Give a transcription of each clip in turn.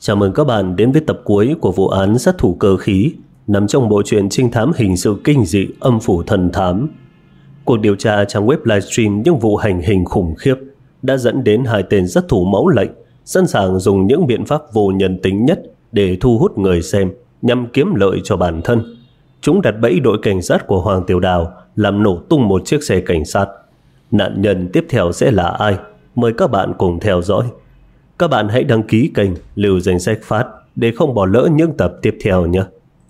Chào mừng các bạn đến với tập cuối của vụ án sát thủ cơ khí nằm trong bộ truyện trinh thám hình sự kinh dị Âm phủ thần thám. Cuộc điều tra trang web livestream những vụ hành hình khủng khiếp đã dẫn đến hai tên sát thủ máu lạnh sẵn sàng dùng những biện pháp vô nhân tính nhất để thu hút người xem nhằm kiếm lợi cho bản thân. Chúng đặt bẫy đội cảnh sát của Hoàng Tiểu Đào làm nổ tung một chiếc xe cảnh sát. Nạn nhân tiếp theo sẽ là ai? Mời các bạn cùng theo dõi. Các bạn hãy đăng ký kênh, lưu danh sách phát để không bỏ lỡ những tập tiếp theo nhé.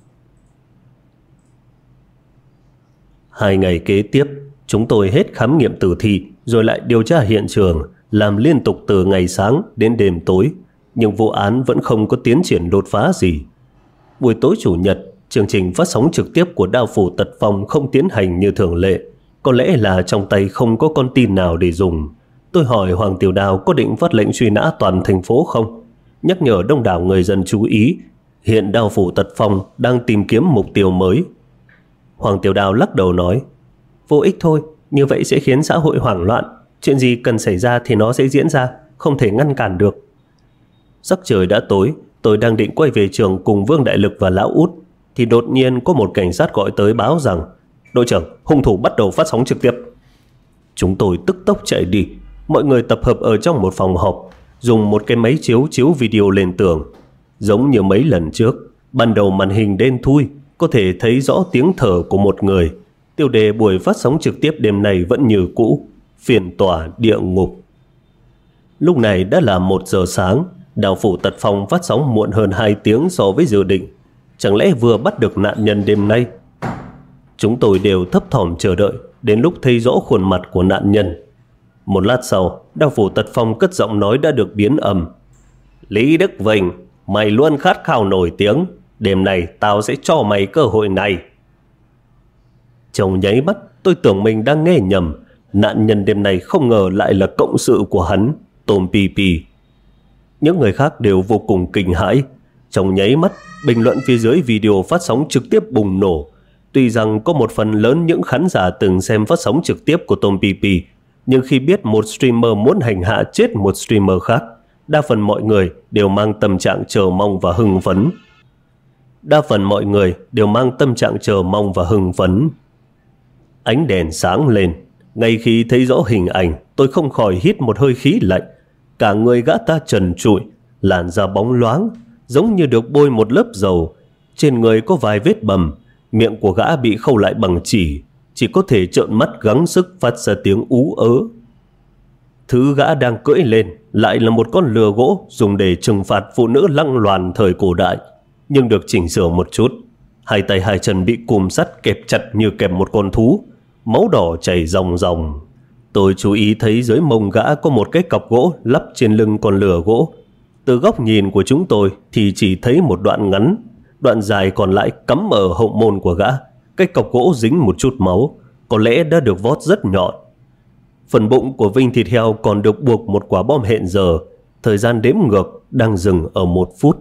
2 ngày kế tiếp, chúng tôi hết khám nghiệm tử thi rồi lại điều tra hiện trường, làm liên tục từ ngày sáng đến đêm tối, nhưng vụ án vẫn không có tiến triển đột phá gì. Buổi tối Chủ nhật, chương trình phát sóng trực tiếp của Đao Phủ Tật Phong không tiến hành như thường lệ. Có lẽ là trong tay không có con tin nào để dùng. Tôi hỏi Hoàng Tiểu Đào có định phát lệnh truy nã toàn thành phố không, nhắc nhở đông đảo người dân chú ý hiện Đao Phủ Tật Phong đang tìm kiếm mục tiêu mới. Hoàng Tiểu Đào lắc đầu nói, vô ích thôi, như vậy sẽ khiến xã hội hoảng loạn. Chuyện gì cần xảy ra thì nó sẽ diễn ra, không thể ngăn cản được. Sắc trời đã tối, tôi đang định quay về trường cùng Vương Đại Lực và Lão Út thì đột nhiên có một cảnh sát gọi tới báo rằng đội trưởng, hung thủ bắt đầu phát sóng trực tiếp. Chúng tôi tức tốc chạy đi. Mọi người tập hợp ở trong một phòng họp, dùng một cái máy chiếu video lên tường. Giống như mấy lần trước, ban đầu màn hình đen thui, có thể thấy rõ tiếng thở của một người. Tiêu đề buổi phát sóng trực tiếp đêm nay vẫn như cũ: phiên tòa địa ngục. Lúc này đã là 1 giờ sáng. Đao Phủ Tật Phong phát sóng muộn hơn 2 tiếng so với dự định. Chẳng lẽ vừa bắt được nạn nhân đêm nay? Chúng tôi đều thấp thỏm chờ đợi đến lúc thấy rõ khuôn mặt của nạn nhân. Một lát sau, Đao Phủ Tật Phong cất giọng nói đã được biến âm. Lý Đức Vinh, mày luôn khát khao nổi tiếng, đêm nay tao sẽ cho mày cơ hội này. Trong nháy mắt, tôi tưởng mình đang nghe nhầm. Nạn nhân đêm nay không ngờ lại là cộng sự của hắn, Tom Pi Pi. Những người khác đều vô cùng kinh hãi. Trong nháy mắt, bình luận phía dưới video phát sóng trực tiếp bùng nổ. Tuy rằng có một phần lớn những khán giả từng xem phát sóng trực tiếp của Tom Pi Pi, nhưng khi biết một streamer muốn hành hạ chết một streamer khác, đa phần mọi người đều mang tâm trạng chờ mong và hưng phấn. Ánh đèn sáng lên. Ngay khi thấy rõ hình ảnh, tôi không khỏi hít một hơi khí lạnh. Cả người gã ta trần trụi, làn da bóng loáng, giống như được bôi một lớp dầu. Trên người có vài vết bầm, miệng của gã bị khâu lại bằng chỉ có thể trợn mắt gắng sức phát ra tiếng ú ớ. Thứ gã đang cưỡi lên lại là một con lừa gỗ dùng để trừng phạt phụ nữ lăng loàn thời cổ đại, nhưng được chỉnh sửa một chút. 2 tay 2 chân bị cùm sắt kẹp chặt như kẹp một con thú, máu đỏ chảy ròng ròng. Tôi chú ý thấy dưới mông gã có một cái cọc gỗ lắp trên lưng con lừa gỗ. Từ góc nhìn của chúng tôi thì chỉ thấy một đoạn ngắn, đoạn dài còn lại cắm ở hậu môn của gã. Cái cọc gỗ dính một chút máu, có lẽ đã được vót rất nhọn. Phần bụng của vinh thịt heo còn được buộc một quả bom hẹn giờ. Thời gian đếm ngược đang dừng ở 1 phút.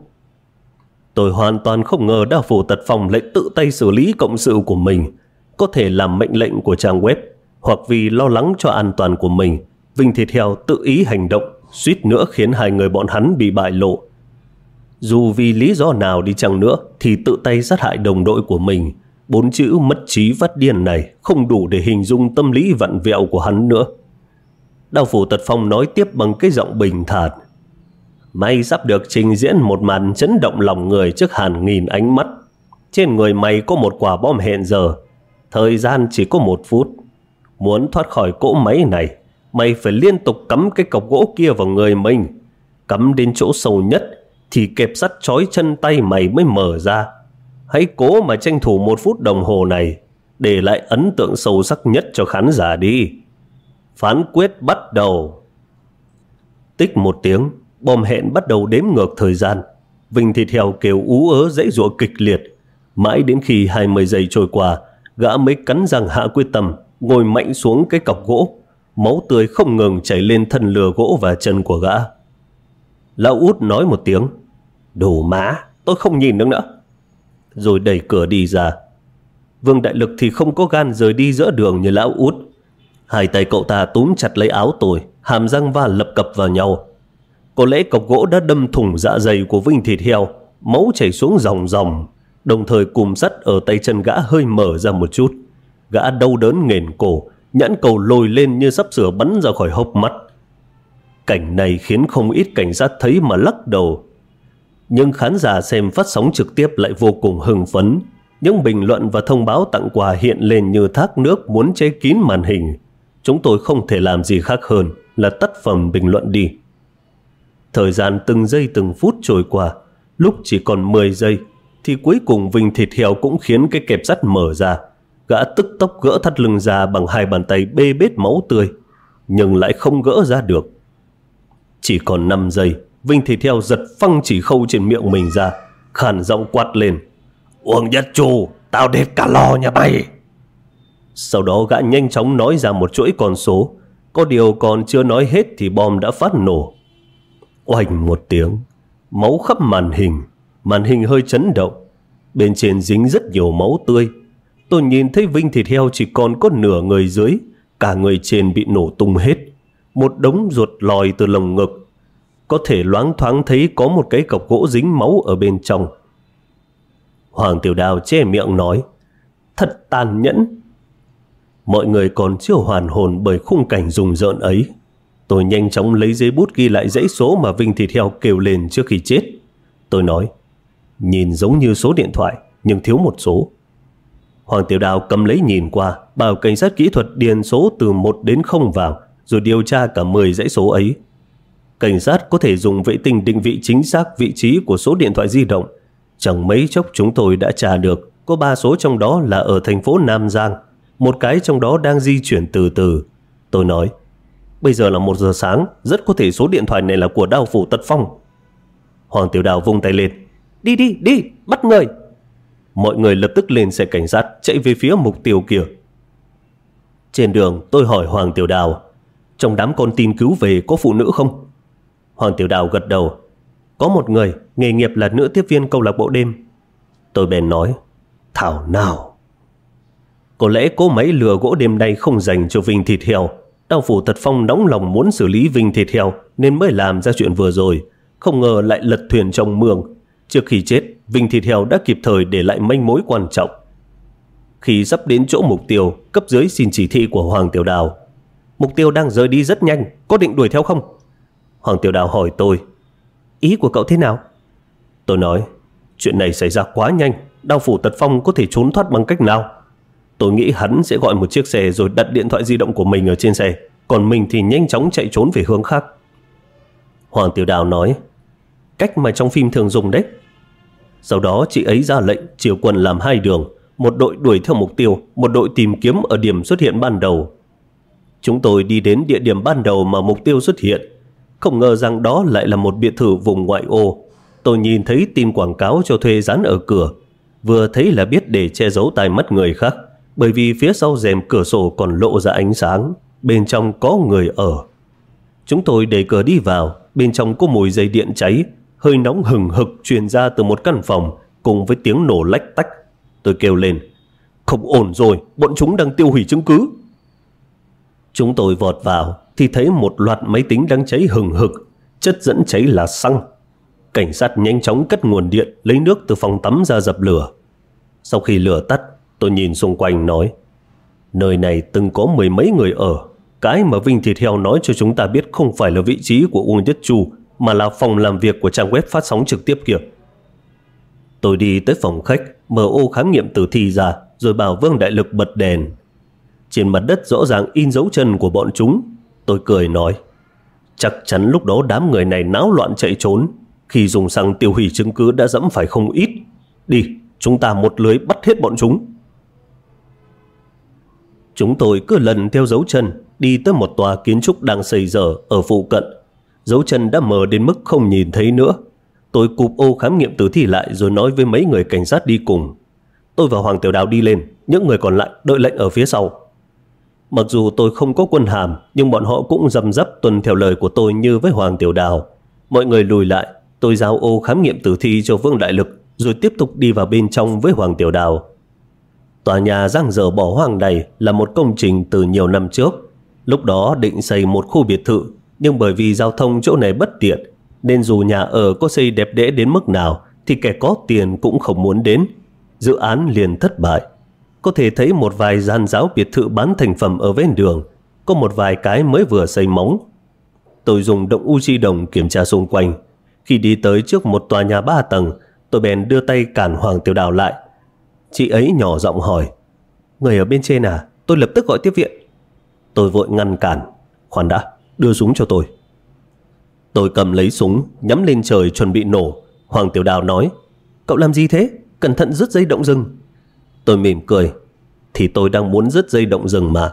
Tôi hoàn toàn không ngờ Đao Phủ Tật Phong lại tự tay xử lý cộng sự của mình. Có thể làm mệnh lệnh của trang web, hoặc vì lo lắng cho an toàn của mình, Vinh thịt heo tự ý hành động, suýt nữa khiến 2 người bọn hắn bị bại lộ. Dù vì lý do nào đi chăng nữa thì tự tay sát hại đồng đội của mình. 4 chữ mất trí phát điên này không đủ để hình dung tâm lý vặn vẹo của hắn nữa. Đao Phủ Tật Phong nói tiếp bằng cái giọng bình thản. Mày sắp được trình diễn một màn chấn động lòng người trước hàng nghìn ánh mắt. Trên người mày có một quả bom hẹn giờ. Thời gian chỉ có 1 phút. Muốn thoát khỏi cỗ máy này, mày phải liên tục cắm cái cọc gỗ kia vào người mình. Cắm đến chỗ sâu nhất thì kẹp sắt trói chân tay mày mới mở ra. Hãy cố mà tranh thủ 1 phút đồng hồ này, để lại ấn tượng sâu sắc nhất cho khán giả đi. Phán quyết bắt đầu. Tích 1 tiếng, bom hẹn bắt đầu đếm ngược thời gian. Vinh thịt heo kêu ú ớ giãy giụa kịch liệt. Mãi đến khi 20 giây trôi qua, gã mới cắn răng hạ quyết tâm, ngồi mạnh xuống cái cọc gỗ. Máu tươi không ngừng chảy lên thân lừa gỗ và chân của gã. Lão Út nói một tiếng, đủ má, tôi không nhìn được nữa, rồi đẩy cửa đi ra. Vương Đại Lực thì không có gan rời đi giữa đường như Lão Út. 2 tay cậu ta túm chặt lấy áo tôi, hàm răng va lập cập vào nhau. Có lẽ cọc gỗ đã đâm thủng dạ dày của Vinh Thịt Heo, máu chảy xuống ròng ròng. Đồng thời cùm sắt ở tay chân gã hơi mở ra một chút. Gã đau đớn nghển cổ, nhãn cầu lồi lên như sắp sửa bắn ra khỏi hốc mắt. Cảnh này khiến không ít cảnh sát thấy mà lắc đầu. Nhưng khán giả xem phát sóng trực tiếp lại vô cùng hưng phấn. Những bình luận và thông báo tặng quà hiện lên như thác nước muốn che kín màn hình. Chúng tôi không thể làm gì khác hơn là tắt phần bình luận đi. Thời gian từng giây từng phút trôi qua. Lúc chỉ còn 10 giây thì cuối cùng Vinh Thịt Heo cũng khiến cái kẹp sắt mở ra. Gã tức tốc gỡ thắt lưng ra bằng hai bàn tay bê bết máu tươi, nhưng lại không gỡ ra được. Chỉ còn 5 giây, Vinh Thịt Heo giật phăng chỉ khâu trên miệng mình ra, khàn giọng quát lên: "Uông Nhất Chu, tao đệt cả lò nhà mày!" Sau đó gã nhanh chóng nói ra một chuỗi con số. Có điều còn chưa nói hết thì bom đã phát nổ. Oanh một tiếng, máu khắp màn hình hơi chấn động. Bên trên dính rất nhiều máu tươi. Tôi nhìn thấy Vinh Thịt Heo chỉ còn có nửa người dưới, cả người trên bị nổ tung hết. Một đống ruột lòi từ lồng ngực. Có thể loáng thoáng thấy có một cái cọc gỗ dính máu ở bên trong. Hoàng Tiểu Đào che miệng nói: "Thật tàn nhẫn." Mọi người còn chưa hoàn hồn bởi khung cảnh rùng rợn ấy. Tôi nhanh chóng lấy giấy bút ghi lại dãy số mà Vinh Thịt Heo kêu lên trước khi chết. Tôi nói: "Nhìn giống như số điện thoại, nhưng thiếu một số." Hoàng Tiểu Đào cầm lấy nhìn qua, bảo cảnh sát kỹ thuật điền số từ 1 đến 0 vào, rồi điều tra cả 10 dãy số ấy. Cảnh sát có thể dùng vệ tinh định vị chính xác vị trí của số điện thoại di động. Chẳng mấy chốc chúng tôi đã tra được có 3 số trong đó là ở thành phố Nam Giang, một cái trong đó đang di chuyển từ từ. Tôi nói: "Bây giờ là 1 giờ sáng, rất có thể số điện thoại này là của Đao Phủ Tật Phong." Hoàng Tiểu Đào vung tay lên: Đi, bắt người!" Mọi người lập tức lên xe cảnh sát chạy về phía mục tiêu kia. Trên đường tôi hỏi Hoàng Tiểu Đào: "Trong đám con tin cứu về có phụ nữ không?" Hoàng Tiểu Đào gật đầu: "Có một người, nghề nghiệp là nữ tiếp viên câu lạc bộ đêm." Tôi bèn nói: "Thảo nào, có lẽ cỗ máy lừa gỗ đêm nay không dành cho Vinh Thịt Heo. Đao Phủ Tật Phong nóng lòng muốn xử lý Vinh Thịt Heo nên mới làm ra chuyện vừa rồi. Không ngờ lại lật thuyền trong mương. Trước khi chết, Vinh Thịt Heo đã kịp thời để lại manh mối quan trọng." Khi sắp đến chỗ mục tiêu, cấp dưới xin chỉ thị của Hoàng Tiểu Đào: "Mục tiêu đang rời đi rất nhanh, có định đuổi theo không?" Hoàng Tiểu Đào hỏi tôi: "Ý của cậu thế nào?" Tôi nói: "Chuyện này xảy ra quá nhanh, Đao Phủ Tật Phong có thể trốn thoát bằng cách nào? Tôi nghĩ hắn sẽ gọi một chiếc xe rồi đặt điện thoại di động của mình ở trên xe, còn mình thì nhanh chóng chạy trốn về hướng khác." Hoàng Tiểu Đào nói: "Cách mà trong phim thường dùng đấy." Sau đó chị ấy ra lệnh chia quân làm 2 đường, một đội đuổi theo mục tiêu, một đội tìm kiếm ở điểm xuất hiện ban đầu. Chúng tôi đi đến địa điểm ban đầu mà mục tiêu xuất hiện. Không ngờ rằng đó lại là một biệt thự vùng ngoại ô. Tôi nhìn thấy tin quảng cáo cho thuê dán ở cửa. Vừa thấy là biết để che giấu tai mắt người khác, bởi vì phía sau rèm cửa sổ còn lộ ra ánh sáng, bên trong có người ở. Chúng tôi đẩy cửa đi vào, bên trong có mùi dây điện cháy, hơi nóng hừng hực truyền ra từ một căn phòng cùng với tiếng nổ lách tách. Tôi kêu lên: "Không ổn rồi, bọn chúng đang tiêu hủy chứng cứ." Chúng tôi vọt vào thì thấy một loạt máy tính đang cháy hừng hực, chất dẫn cháy là xăng. Cảnh sát nhanh chóng cất nguồn điện, lấy nước từ phòng tắm ra dập lửa. Sau khi lửa tắt, tôi nhìn xung quanh nói: "Nơi này từng có 10 mấy người ở. Cái mà Vinh Thịt Heo nói cho chúng ta biết không phải là vị trí của Uông Nhất Chu, mà là phòng làm việc của trang web phát sóng trực tiếp kia." Tôi đi tới phòng khách, mở ô khám nghiệm tử thi ra, rồi bảo Vương Đại Lực bật đèn. Trên mặt đất rõ ràng in dấu chân của bọn chúng. Tôi cười nói: "Chắc chắn lúc đó đám người này náo loạn chạy trốn. Khi dùng xăng tiêu hủy chứng cứ đã dẫm phải không ít. Đi, chúng ta một lưới bắt hết bọn chúng." Chúng tôi cứ lần theo dấu chân, đi tới một tòa kiến trúc đang xây dở ở phụ cận. Dấu chân đã mờ đến mức không nhìn thấy nữa. Tôi cụp ô khám nghiệm tử thi lại rồi nói với mấy người cảnh sát đi cùng. Tôi và Hoàng Tiểu Đào đi lên, những người còn lại đợi lệnh ở phía sau. Mặc dù tôi không có quân hàm, nhưng bọn họ cũng răm rắp tuân theo lời của tôi như với Hoàng Tiểu Đào. Mọi người lùi lại, tôi giao ô khám nghiệm tử thi cho Vương Đại Lực, rồi tiếp tục đi vào bên trong với Hoàng Tiểu Đào. Tòa nhà dang dở bỏ hoang này là một công trình từ nhiều năm trước. Lúc đó định xây một khu biệt thự, nhưng bởi vì giao thông chỗ này bất tiện nên dù nhà ở có xây đẹp đẽ đến mức nào thì kẻ có tiền cũng không muốn đến. Dự án liền thất bại. Có thể thấy một vài gian giáo biệt thự bán thành phẩm ở ven đường, có một vài cái mới vừa xây móng. Tôi dùng động Uchi đồng kiểm tra xung quanh. Khi đi tới trước một tòa nhà 3 tầng, tôi bèn đưa tay cản Hoàng Tiểu Đào lại. Chị ấy nhỏ giọng hỏi: "Người ở bên trên à? Tôi lập tức gọi tiếp viện." Tôi vội ngăn cản: "Khoan đã, đưa súng cho tôi." Tôi cầm lấy súng, nhắm lên trời chuẩn bị nổ. Hoàng Tiểu Đào nói: "Cậu làm gì thế? Cẩn thận rứt dây động rừng." Tôi mỉm cười: "Thì tôi đang muốn rứt dây động rừng mà."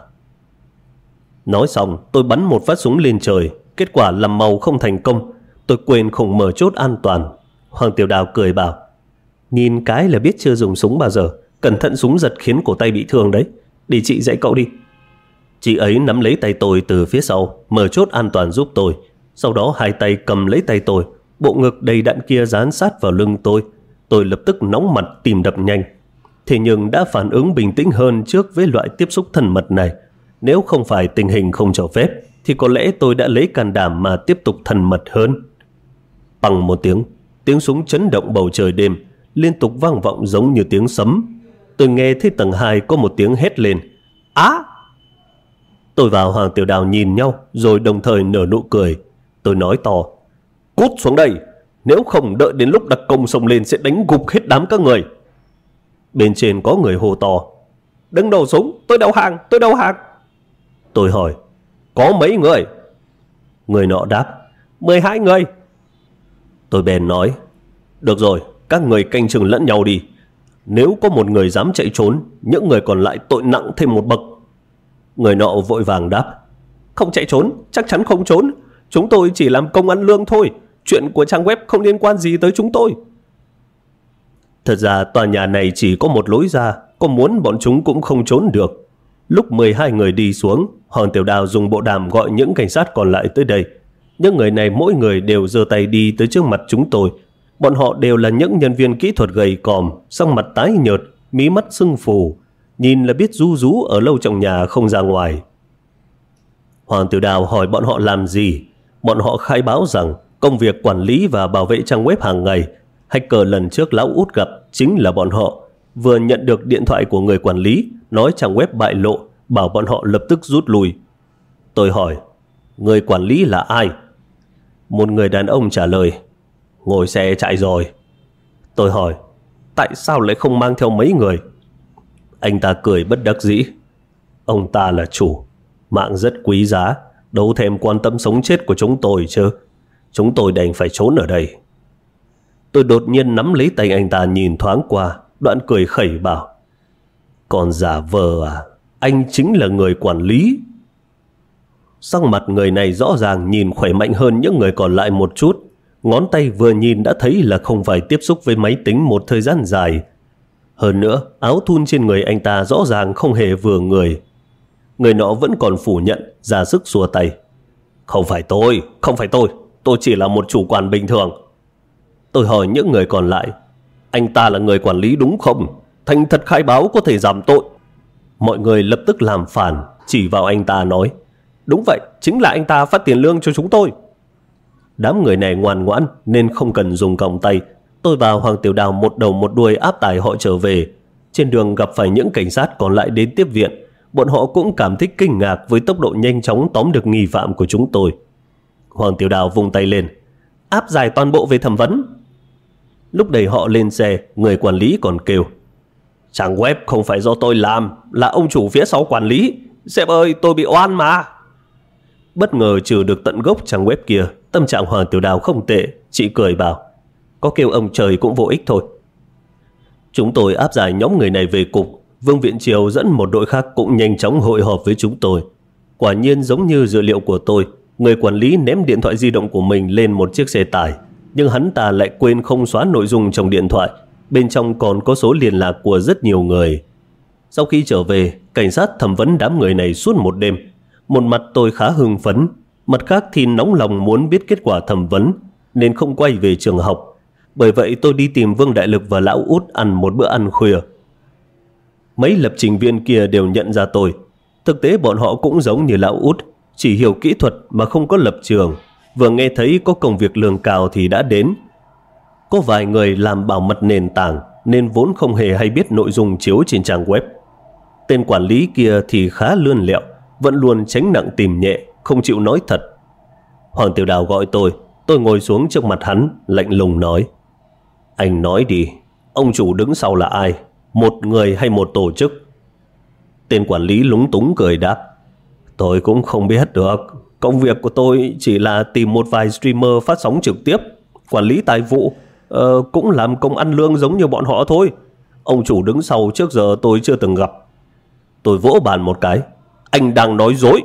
Nói xong, tôi bắn một phát súng lên trời. Kết quả làm màu không thành công. Tôi quên không mở chốt an toàn. Hoàng Tiểu Đào cười bảo: "Nhìn cái là biết chưa dùng súng bao giờ. Cẩn thận súng giật khiến cổ tay bị thương đấy. Để chị dạy cậu đi." Chị ấy nắm lấy tay tôi từ phía sau, mở chốt an toàn giúp tôi. Sau đó hai tay cầm lấy tay tôi. Bộ ngực đầy đạn kia dán sát vào lưng tôi. Tôi lập tức nóng mặt, tim đập nhanh. Thế nhưng đã phản ứng bình tĩnh hơn trước với loại tiếp xúc thân mật này. Nếu không phải tình hình không cho phép thì có lẽ tôi đã lấy can đảm mà tiếp tục thân mật hơn. Bằng một tiếng súng chấn động bầu trời đêm, liên tục vang vọng giống như tiếng sấm. Tôi nghe thấy tầng 2 có một tiếng hét lên: "Á!" Tôi và Hoàng Tiểu Đào nhìn nhau rồi đồng thời nở nụ cười. Tôi nói to: "Cút xuống đây, nếu không đợi đến lúc đặc công xông lên sẽ đánh gục hết đám các người." Bên trên có người hô to: "Đừng nổ súng, tôi đầu hàng, tôi đầu hàng." Tôi hỏi: "Có mấy người?" Người nọ đáp: 12 người. Tôi bèn nói: "Được rồi, các người canh chừng lẫn nhau đi. Nếu có một người dám chạy trốn, những người còn lại tội nặng thêm một bậc." Người nọ vội vàng đáp: "Không chạy trốn, chắc chắn không trốn. Chúng tôi chỉ làm công ăn lương thôi. Chuyện của trang web không liên quan gì tới chúng tôi." Thật ra tòa nhà này chỉ có một lối ra, có muốn bọn chúng cũng không trốn được. Lúc 12 người đi xuống, Hoàng Tiểu Đào dùng bộ đàm gọi những cảnh sát còn lại tới đây. Những người này mỗi người đều giơ tay đi tới trước mặt chúng tôi. Bọn họ đều là những nhân viên kỹ thuật gầy còm, sắc mặt tái nhợt, mí mắt sưng phù, nhìn là biết rú rú ở lâu trong nhà không ra ngoài. Hoàng Tiểu Đào hỏi bọn họ làm gì. Bọn họ khai báo rằng công việc quản lý và bảo vệ trang web hàng ngày. Hacker lần trước lão út gặp chính là bọn họ. Vừa nhận được điện thoại của người quản lý nói trang web bại lộ, bảo bọn họ lập tức rút lui. Tôi hỏi: "Người quản lý là ai?" Một người đàn ông trả lời: "Ngồi xe chạy rồi." Tôi hỏi: "Tại sao lại không mang theo mấy người?" Anh ta cười bất đắc dĩ: "Ông ta là chủ, mạng rất quý giá, đâu thèm quan tâm sống chết của chúng tôi chứ. Chúng tôi đành phải trốn ở đây." Tôi đột nhiên nắm lấy tay anh ta nhìn thoáng qua, đoạn cười khẩy bảo: "Còn giả vờ à? Anh chính là người quản lý." Sắc mặt người này rõ ràng nhìn khỏe mạnh hơn những người còn lại một chút. Ngón tay vừa nhìn đã thấy là không phải tiếp xúc với máy tính một thời gian dài. Hơn nữa, áo thun trên người anh ta rõ ràng không hề vừa người. Người nọ vẫn còn phủ nhận, ra sức xua tay: không phải tôi chỉ là một chủ quản bình thường." Tôi hỏi những người còn lại: "Anh ta là người quản lý đúng không? Thành thật khai báo có thể giảm tội." Mọi người lập tức làm phản, chỉ vào anh ta nói: "Đúng vậy, chính là anh ta phát tiền lương cho chúng tôi." Đám người này ngoan ngoãn nên không cần dùng còng tay. Tôi và Hoàng Tiểu Đào một đầu một đuôi áp tải họ trở về. Trên đường gặp phải những cảnh sát còn lại đến tiếp viện. Bọn họ cũng cảm thấy kinh ngạc với tốc độ nhanh chóng tóm được nghi phạm của chúng tôi. Hoàng Tiểu Đào vung tay lên: "Áp giải toàn bộ về thẩm vấn." Lúc đẩy họ lên xe, người quản lý còn kêu: "Trang web không phải do tôi làm, là ông chủ phía sau quản lý. Sếp ơi, tôi bị oan mà." Bất ngờ trừ được tận gốc trang web kia, tâm trạng Hoàng Tiểu Đào không tệ. Chị cười bảo: "Có kêu ông trời cũng vô ích thôi." Chúng tôi áp giải nhóm người này về cục. Vương Viện Triều dẫn một đội khác cũng nhanh chóng hội họp với chúng tôi. Quả nhiên giống như dự liệu của tôi, người quản lý ném điện thoại di động của mình lên một chiếc xe tải, nhưng hắn ta lại quên không xóa nội dung trong điện thoại. Bên trong còn có số liên lạc của rất nhiều người. Sau khi trở về, cảnh sát thẩm vấn đám người này suốt một đêm. Một mặt tôi khá hưng phấn, mặt khác thì nóng lòng muốn biết kết quả thẩm vấn, nên không quay về trường học. Bởi vậy tôi đi tìm Vương Đại Lực và Lão Út ăn một bữa ăn khuya. Mấy lập trình viên kia đều nhận ra tôi. Thực tế bọn họ cũng giống như Lão Út, chỉ hiểu kỹ thuật mà không có lập trường. vừa nghe thấy có công việc lương cao thì đã đến. Có vài người làm bảo mật nền tảng nên vốn không hề hay biết nội dung chiếu trên trang web. Tên quản lý kia thì khá lươn lẹo, vẫn luôn tránh nặng tìm nhẹ, không chịu nói thật. Hoàng Tiểu Đào gọi tôi ngồi xuống trước mặt hắn, lạnh lùng nói: Anh nói đi, ông chủ đứng sau là ai? Một người hay một tổ chức? Tên quản lý lúng túng cười đáp: Tôi cũng không biết được. Công việc của tôi chỉ là tìm một vài streamer phát sóng trực tiếp, quản lý tài vụ, cũng làm công ăn lương giống như bọn họ thôi. Ông chủ đứng sau trước giờ tôi chưa từng gặp. Tôi vỗ bàn một cái: Anh đang nói dối.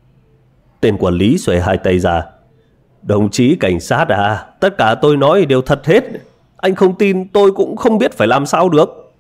Tên quản lý xuề hai tay ra: Đồng chí cảnh sát à, tất cả tôi nói đều thật hết. Anh không tin tôi cũng không biết phải làm sao được.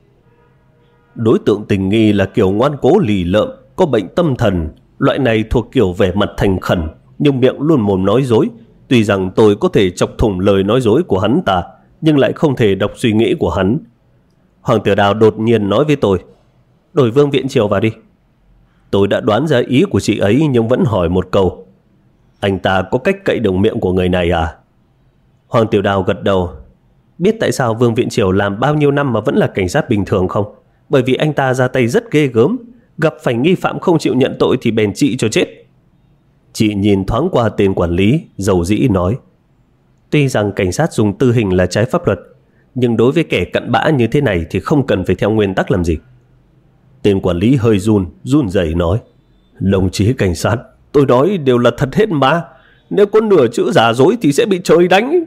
Đối tượng tình nghi là kiểu ngoan cố lì lợm, có bệnh tâm thần. Loại này thuộc kiểu vẻ mặt thành khẩn nhưng miệng luôn mồm nói dối. Tuy rằng tôi có thể chọc thủng lời nói dối của hắn ta, nhưng lại không thể đọc suy nghĩ của hắn. Hoàng Tiểu Đào đột nhiên nói với tôi: Đổi Vương Viện Triều vào đi. Tôi đã đoán ra ý của chị ấy nhưng vẫn hỏi một câu: Anh ta có cách cậy đồng miệng của người này à? Hoàng Tiểu Đào gật đầu: Biết tại sao Vương Viện Triều làm bao nhiêu năm mà vẫn là cảnh sát bình thường không? Bởi vì anh ta ra tay rất ghê gớm, gặp phải nghi phạm không chịu nhận tội thì bèn trị cho chết. Chị nhìn thoáng qua tên quản lý, dầu dĩ nói: Tuy rằng cảnh sát dùng tử hình là trái pháp luật, nhưng đối với kẻ cặn bã như thế này thì không cần phải theo nguyên tắc làm gì. Tên quản lý hơi run rẩy nói: Đồng chí cảnh sát, tôi nói đều là thật hết mà. Nếu có nửa chữ giả dối thì sẽ bị trời đánh.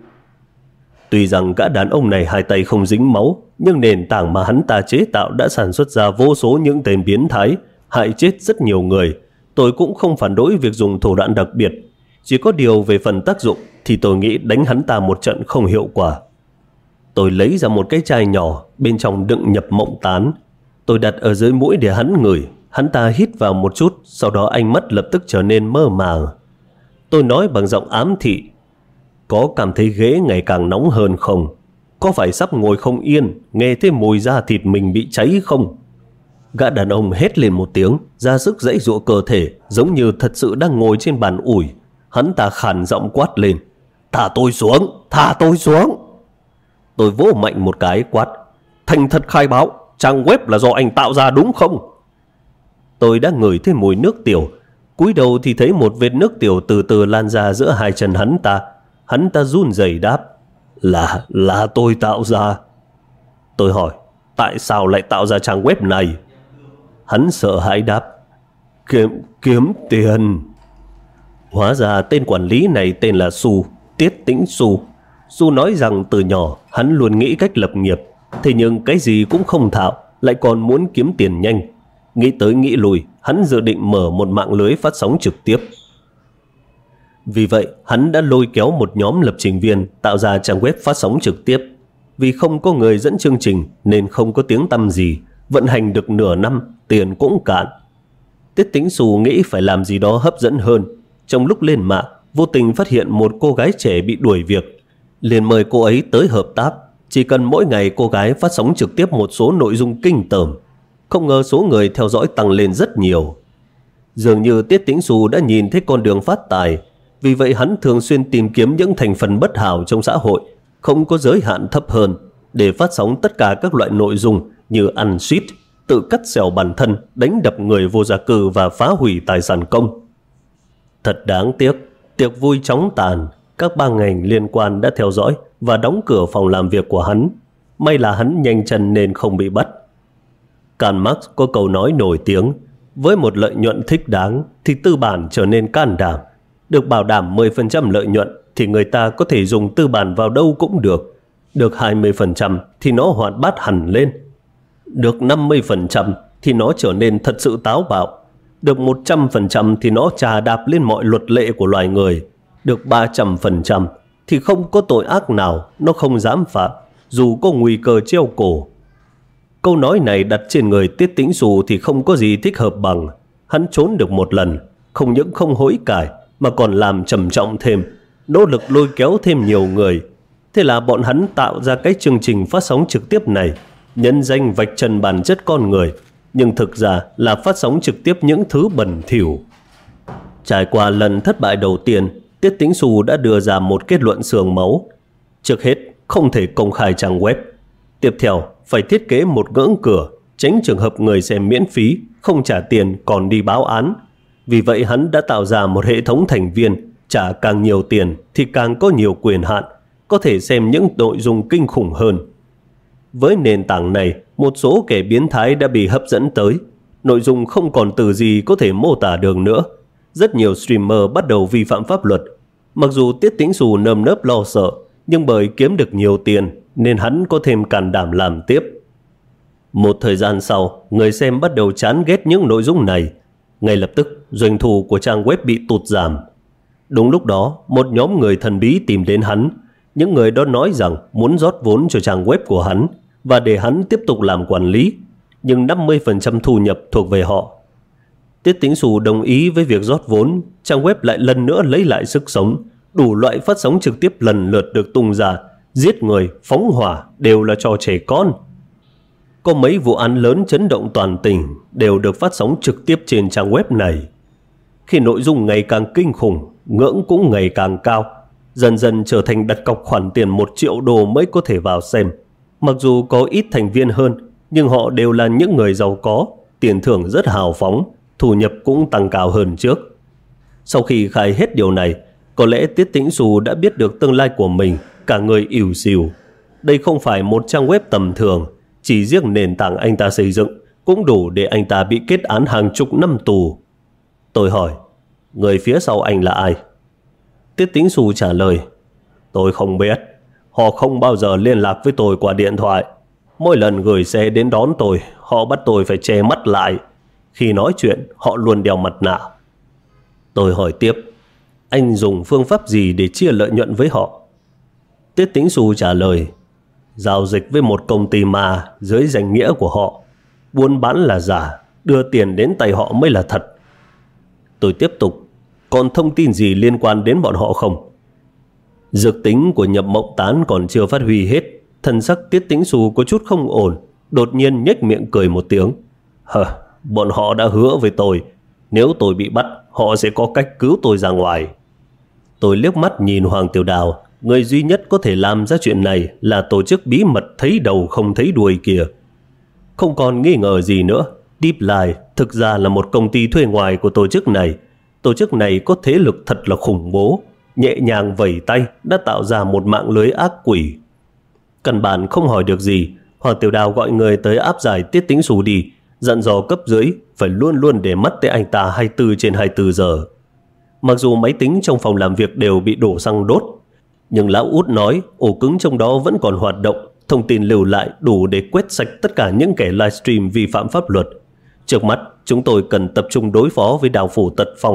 Tuy rằng gã đàn ông này hai tay không dính máu, nhưng nền tảng mà hắn ta chế tạo đã sản xuất ra vô số những tên biến thái, hại chết rất nhiều người. Tôi cũng không phản đối việc dùng thủ đoạn đặc biệt. Chỉ có điều về phần tác dụng thì tôi nghĩ đánh hắn ta một trận không hiệu quả. Tôi lấy ra một cái chai nhỏ, bên trong đựng nhập mộng tán. Tôi đặt ở dưới mũi để hắn ngửi. Hắn ta hít vào một chút, sau đó ánh mắt lập tức trở nên mơ màng. Tôi nói bằng giọng ám thị: Có cảm thấy ghế ngày càng nóng hơn không? Có phải sắp ngồi không yên, nghe thấy mùi da thịt mình bị cháy không? Gã đàn ông hét lên một tiếng, ra sức giãy giụa cơ thể, giống như thật sự đang ngồi trên bàn ủi. Hắn ta khàn giọng quát lên: Thả tôi xuống, thả tôi xuống. Tôi vỗ mạnh một cái quát: Thành thật khai báo, trang web là do anh tạo ra đúng không? Tôi đã ngửi thấy mùi nước tiểu, cúi đầu thì thấy một vệt nước tiểu từ từ lan ra giữa hai chân hắn ta. Hắn ta run rẩy đáp: Là tôi tạo ra. Tôi hỏi: Tại sao lại tạo ra trang web này? Hắn sợ hãi đáp: Kiếm tiền. Hóa ra tên quản lý này tên là Su, Tiết Tĩnh Su. Su nói rằng từ nhỏ hắn luôn nghĩ cách lập nghiệp, thế nhưng cái gì cũng không thạo, lại còn muốn kiếm tiền nhanh. Nghĩ tới nghĩ lui, hắn dự định mở một mạng lưới phát sóng trực tiếp. Vì vậy, hắn đã lôi kéo một nhóm lập trình viên tạo ra trang web phát sóng trực tiếp. Vì không có người dẫn chương trình nên không có tiếng tăm gì, vận hành được nửa năm, tiền cũng cạn. Tiết Tĩnh Xu nghĩ phải làm gì đó hấp dẫn hơn. Trong lúc lên mạng, vô tình phát hiện một cô gái trẻ bị đuổi việc, liền mời cô ấy tới hợp tác. Chỉ cần mỗi ngày cô gái phát sóng trực tiếp một số nội dung kinh tởm. Không ngờ số người theo dõi tăng lên rất nhiều. Dường như Tiết Tĩnh Xu đã nhìn thấy con đường phát tài. Vì vậy hắn thường xuyên tìm kiếm những thành phần bất hảo trong xã hội, không có giới hạn thấp hơn, để phát sóng tất cả các loại nội dung như ăn suýt, tự cắt xẻo bản thân, đánh đập người vô gia cư và phá hủy tài sản công. Thật đáng tiếc, tiệc vui chóng tàn. Các ban ngành liên quan đã theo dõi và đóng cửa phòng làm việc của hắn. May là hắn nhanh chân nên không bị bắt. Karl Marx có câu nói nổi tiếng: với một lợi nhuận thích đáng thì tư bản trở nên can đảm. Được bảo đảm 10% lợi nhuận thì người ta có thể dùng tư bản vào đâu cũng được. Được 20% thì nó hoạt bát hẳn lên. Được 50% thì nó trở nên thật sự táo bạo. Được 100% thì nó chà đạp lên mọi luật lệ của loài người. Được 300% thì không có tội ác nào nó không dám phạm, dù có nguy cơ treo cổ. Câu nói này đặt trên người Tiết Tĩnh Xu thì không có gì thích hợp bằng. Hắn trốn được một lần, không những không hối cải mà còn làm trầm trọng thêm, nỗ lực lôi kéo thêm nhiều người. Thế là bọn hắn tạo ra cái chương trình phát sóng trực tiếp này, nhân danh vạch trần bản chất con người, nhưng thực ra là phát sóng trực tiếp những thứ bẩn thỉu. Trải qua lần thất bại đầu tiên, Tiết Tĩnh Xu đã đưa ra một kết luận xương máu. Trước hết, không thể công khai trang web. Tiếp theo, phải thiết kế một ngưỡng cửa, tránh trường hợp người xem miễn phí, không trả tiền còn đi báo án. Vì vậy hắn đã tạo ra một hệ thống thành viên, trả càng nhiều tiền thì càng có nhiều quyền hạn, có thể xem những nội dung kinh khủng hơn. Với nền tảng này, một số kẻ biến thái đã bị hấp dẫn tới. Nội dung không còn từ gì có thể mô tả được nữa. Rất nhiều streamer bắt đầu vi phạm pháp luật. Mặc dù Tiết Tĩnh Xu nơm nớp lo sợ, nhưng bởi kiếm được nhiều tiền nên hắn có thêm can đảm làm tiếp. Một thời gian sau, người xem bắt đầu chán ghét những nội dung này. Ngay lập tức, doanh thu của trang web bị tụt giảm. Đúng lúc đó, một nhóm người thần bí tìm đến hắn. Những người đó nói rằng muốn rót vốn cho trang web của hắn và để hắn tiếp tục làm quản lý, nhưng 50% thu nhập thuộc về họ. Tiết Tĩnh Xu đồng ý với việc rót vốn, trang web lại lần nữa lấy lại sức sống. Đủ loại phát sóng trực tiếp lần lượt được tung ra, giết người, phóng hỏa đều là trò trẻ con. Có mấy vụ án lớn chấn động toàn tỉnh đều được phát sóng trực tiếp trên trang web này. Khi nội dung ngày càng kinh khủng, ngưỡng cũng ngày càng cao, dần dần trở thành đặt cọc khoản tiền 1 triệu đô mới có thể vào xem. Mặc dù có ít thành viên hơn, nhưng họ đều là những người giàu có, tiền thưởng rất hào phóng, thu nhập cũng tăng cao hơn trước. Sau khi khai hết điều này, có lẽ Tiết Tĩnh Xu đã biết được tương lai của mình, cả người ỉu xìu. Đây không phải một trang web tầm thường, chỉ riêng nền tảng anh ta xây dựng cũng đủ để anh ta bị kết án hàng chục năm tù. Tôi hỏi, người phía sau anh là ai? Tiết Tĩnh Xu trả lời, tôi không biết. Họ không bao giờ liên lạc với tôi qua điện thoại. Mỗi lần gửi xe đến đón tôi, họ bắt tôi phải che mắt lại. Khi nói chuyện, họ luôn đeo mặt nạ. Tôi hỏi tiếp, anh dùng phương pháp gì để chia lợi nhuận với họ? Tiết Tĩnh Xu trả lời, giao dịch với một công ty ma dưới danh nghĩa của họ. Buôn bán là giả, đưa tiền đến tay họ mới là thật. Tôi tiếp tục, còn thông tin gì liên quan đến bọn họ không? Dược tính của Nhập Mộng Tán còn chưa phát huy hết. Thần sắc Tiết Tĩnh Xu có chút không ổn, đột nhiên nhếch miệng cười một tiếng. Bọn họ đã hứa với tôi, nếu tôi bị bắt, họ sẽ có cách cứu tôi ra ngoài. Tôi liếc mắt nhìn Hoàng Tiểu Đào. Người duy nhất có thể làm ra chuyện này là tổ chức bí mật thấy đầu không thấy đuôi kia. Không còn nghi ngờ gì nữa, Deep Line thực ra là một công ty thuê ngoài của tổ chức này. Tổ chức này có thế lực thật là khủng bố, nhẹ nhàng vẩy tay đã tạo ra một mạng lưới ác quỷ. Căn bản không hỏi được gì, Hoàng Tiểu Đào gọi người tới áp giải Tiết Tĩnh Xu đi, dặn dò cấp dưới phải luôn luôn để mắt tới anh ta 24/24 giờ. Mặc dù máy tính trong phòng làm việc đều bị đổ xăng đốt, nhưng lão út nói ổ cứng trong đó vẫn còn hoạt động, thông tin lưu lại đủ để quét sạch tất cả những kẻ livestream vi phạm pháp luật. Trước mắt, chúng tôi cần tập trung đối phó với Đào Phủ Tật Phong.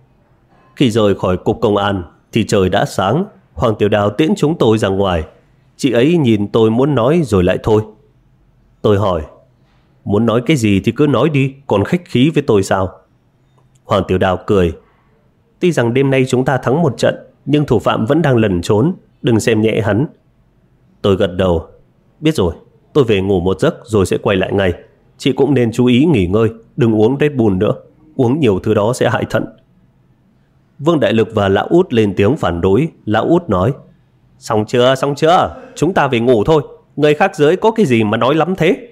Khi rời khỏi cục công an thì trời đã sáng. Hoàng Tiểu Đào tiễn chúng tôi ra ngoài. Chị ấy nhìn tôi muốn nói rồi lại thôi. Tôi hỏi, muốn nói cái gì thì cứ nói đi, còn khách khí với tôi sao? Hoàng Tiểu Đào cười, tuy rằng đêm nay chúng ta thắng một trận, nhưng thủ phạm vẫn đang lẩn trốn, đừng xem nhẹ hắn. Tôi gật đầu, biết rồi, tôi về ngủ một giấc rồi sẽ quay lại ngay. Chị cũng nên chú ý nghỉ ngơi, đừng uống Red Bull nữa, uống nhiều thứ đó sẽ hại thận. Vương Đại Lực và Lão Út lên tiếng phản đối. Lão Út nói, xong chưa, chúng ta về ngủ thôi, người khác giới có cái gì mà nói lắm thế.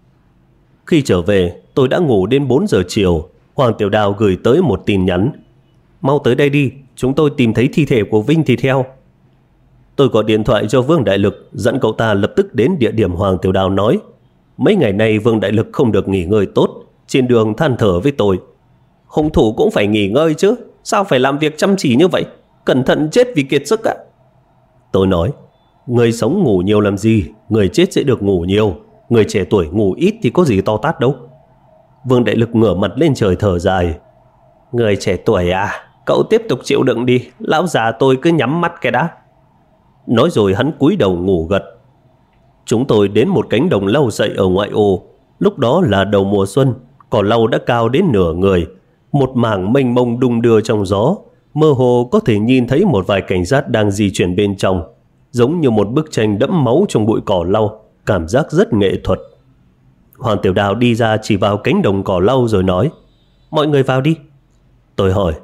Khi trở về, tôi đã ngủ đến 4 giờ chiều. Hoàng Tiểu Đào gửi tới một tin nhắn, mau tới đây đi, chúng tôi tìm thấy thi thể của Vinh thì theo. Tôi gọi điện thoại cho Vương Đại Lực, dẫn cậu ta lập tức đến địa điểm Hoàng Tiểu Đào nói. Mấy ngày nay Vương Đại Lực không được nghỉ ngơi tốt, trên đường than thở với tôi, hung thủ cũng phải nghỉ ngơi chứ, sao phải làm việc chăm chỉ như vậy, cẩn thận chết vì kiệt sức ạ. Tôi nói, người sống ngủ nhiều làm gì, người chết sẽ được ngủ nhiều, người trẻ tuổi ngủ ít thì có gì to tát đâu. Vương Đại Lực ngửa mặt lên trời thở dài, người trẻ tuổi à, cậu tiếp tục chịu đựng đi, lão già tôi cứ nhắm mắt cái đã. Nói rồi hắn cúi đầu ngủ gật. Chúng tôi đến một cánh đồng lau sậy ở ngoại ô. Lúc đó là đầu mùa xuân, cỏ lau đã cao đến nửa người, một mảng mênh mông đung đưa trong gió, mơ hồ có thể nhìn thấy một vài cảnh sát đang di chuyển bên trong, giống như một bức tranh đẫm máu trong bụi cỏ lau, cảm giác rất nghệ thuật. Hoàng Tiểu Đào đi ra chỉ vào cánh đồng cỏ lau rồi nói, mọi người vào đi. Tôi hỏi,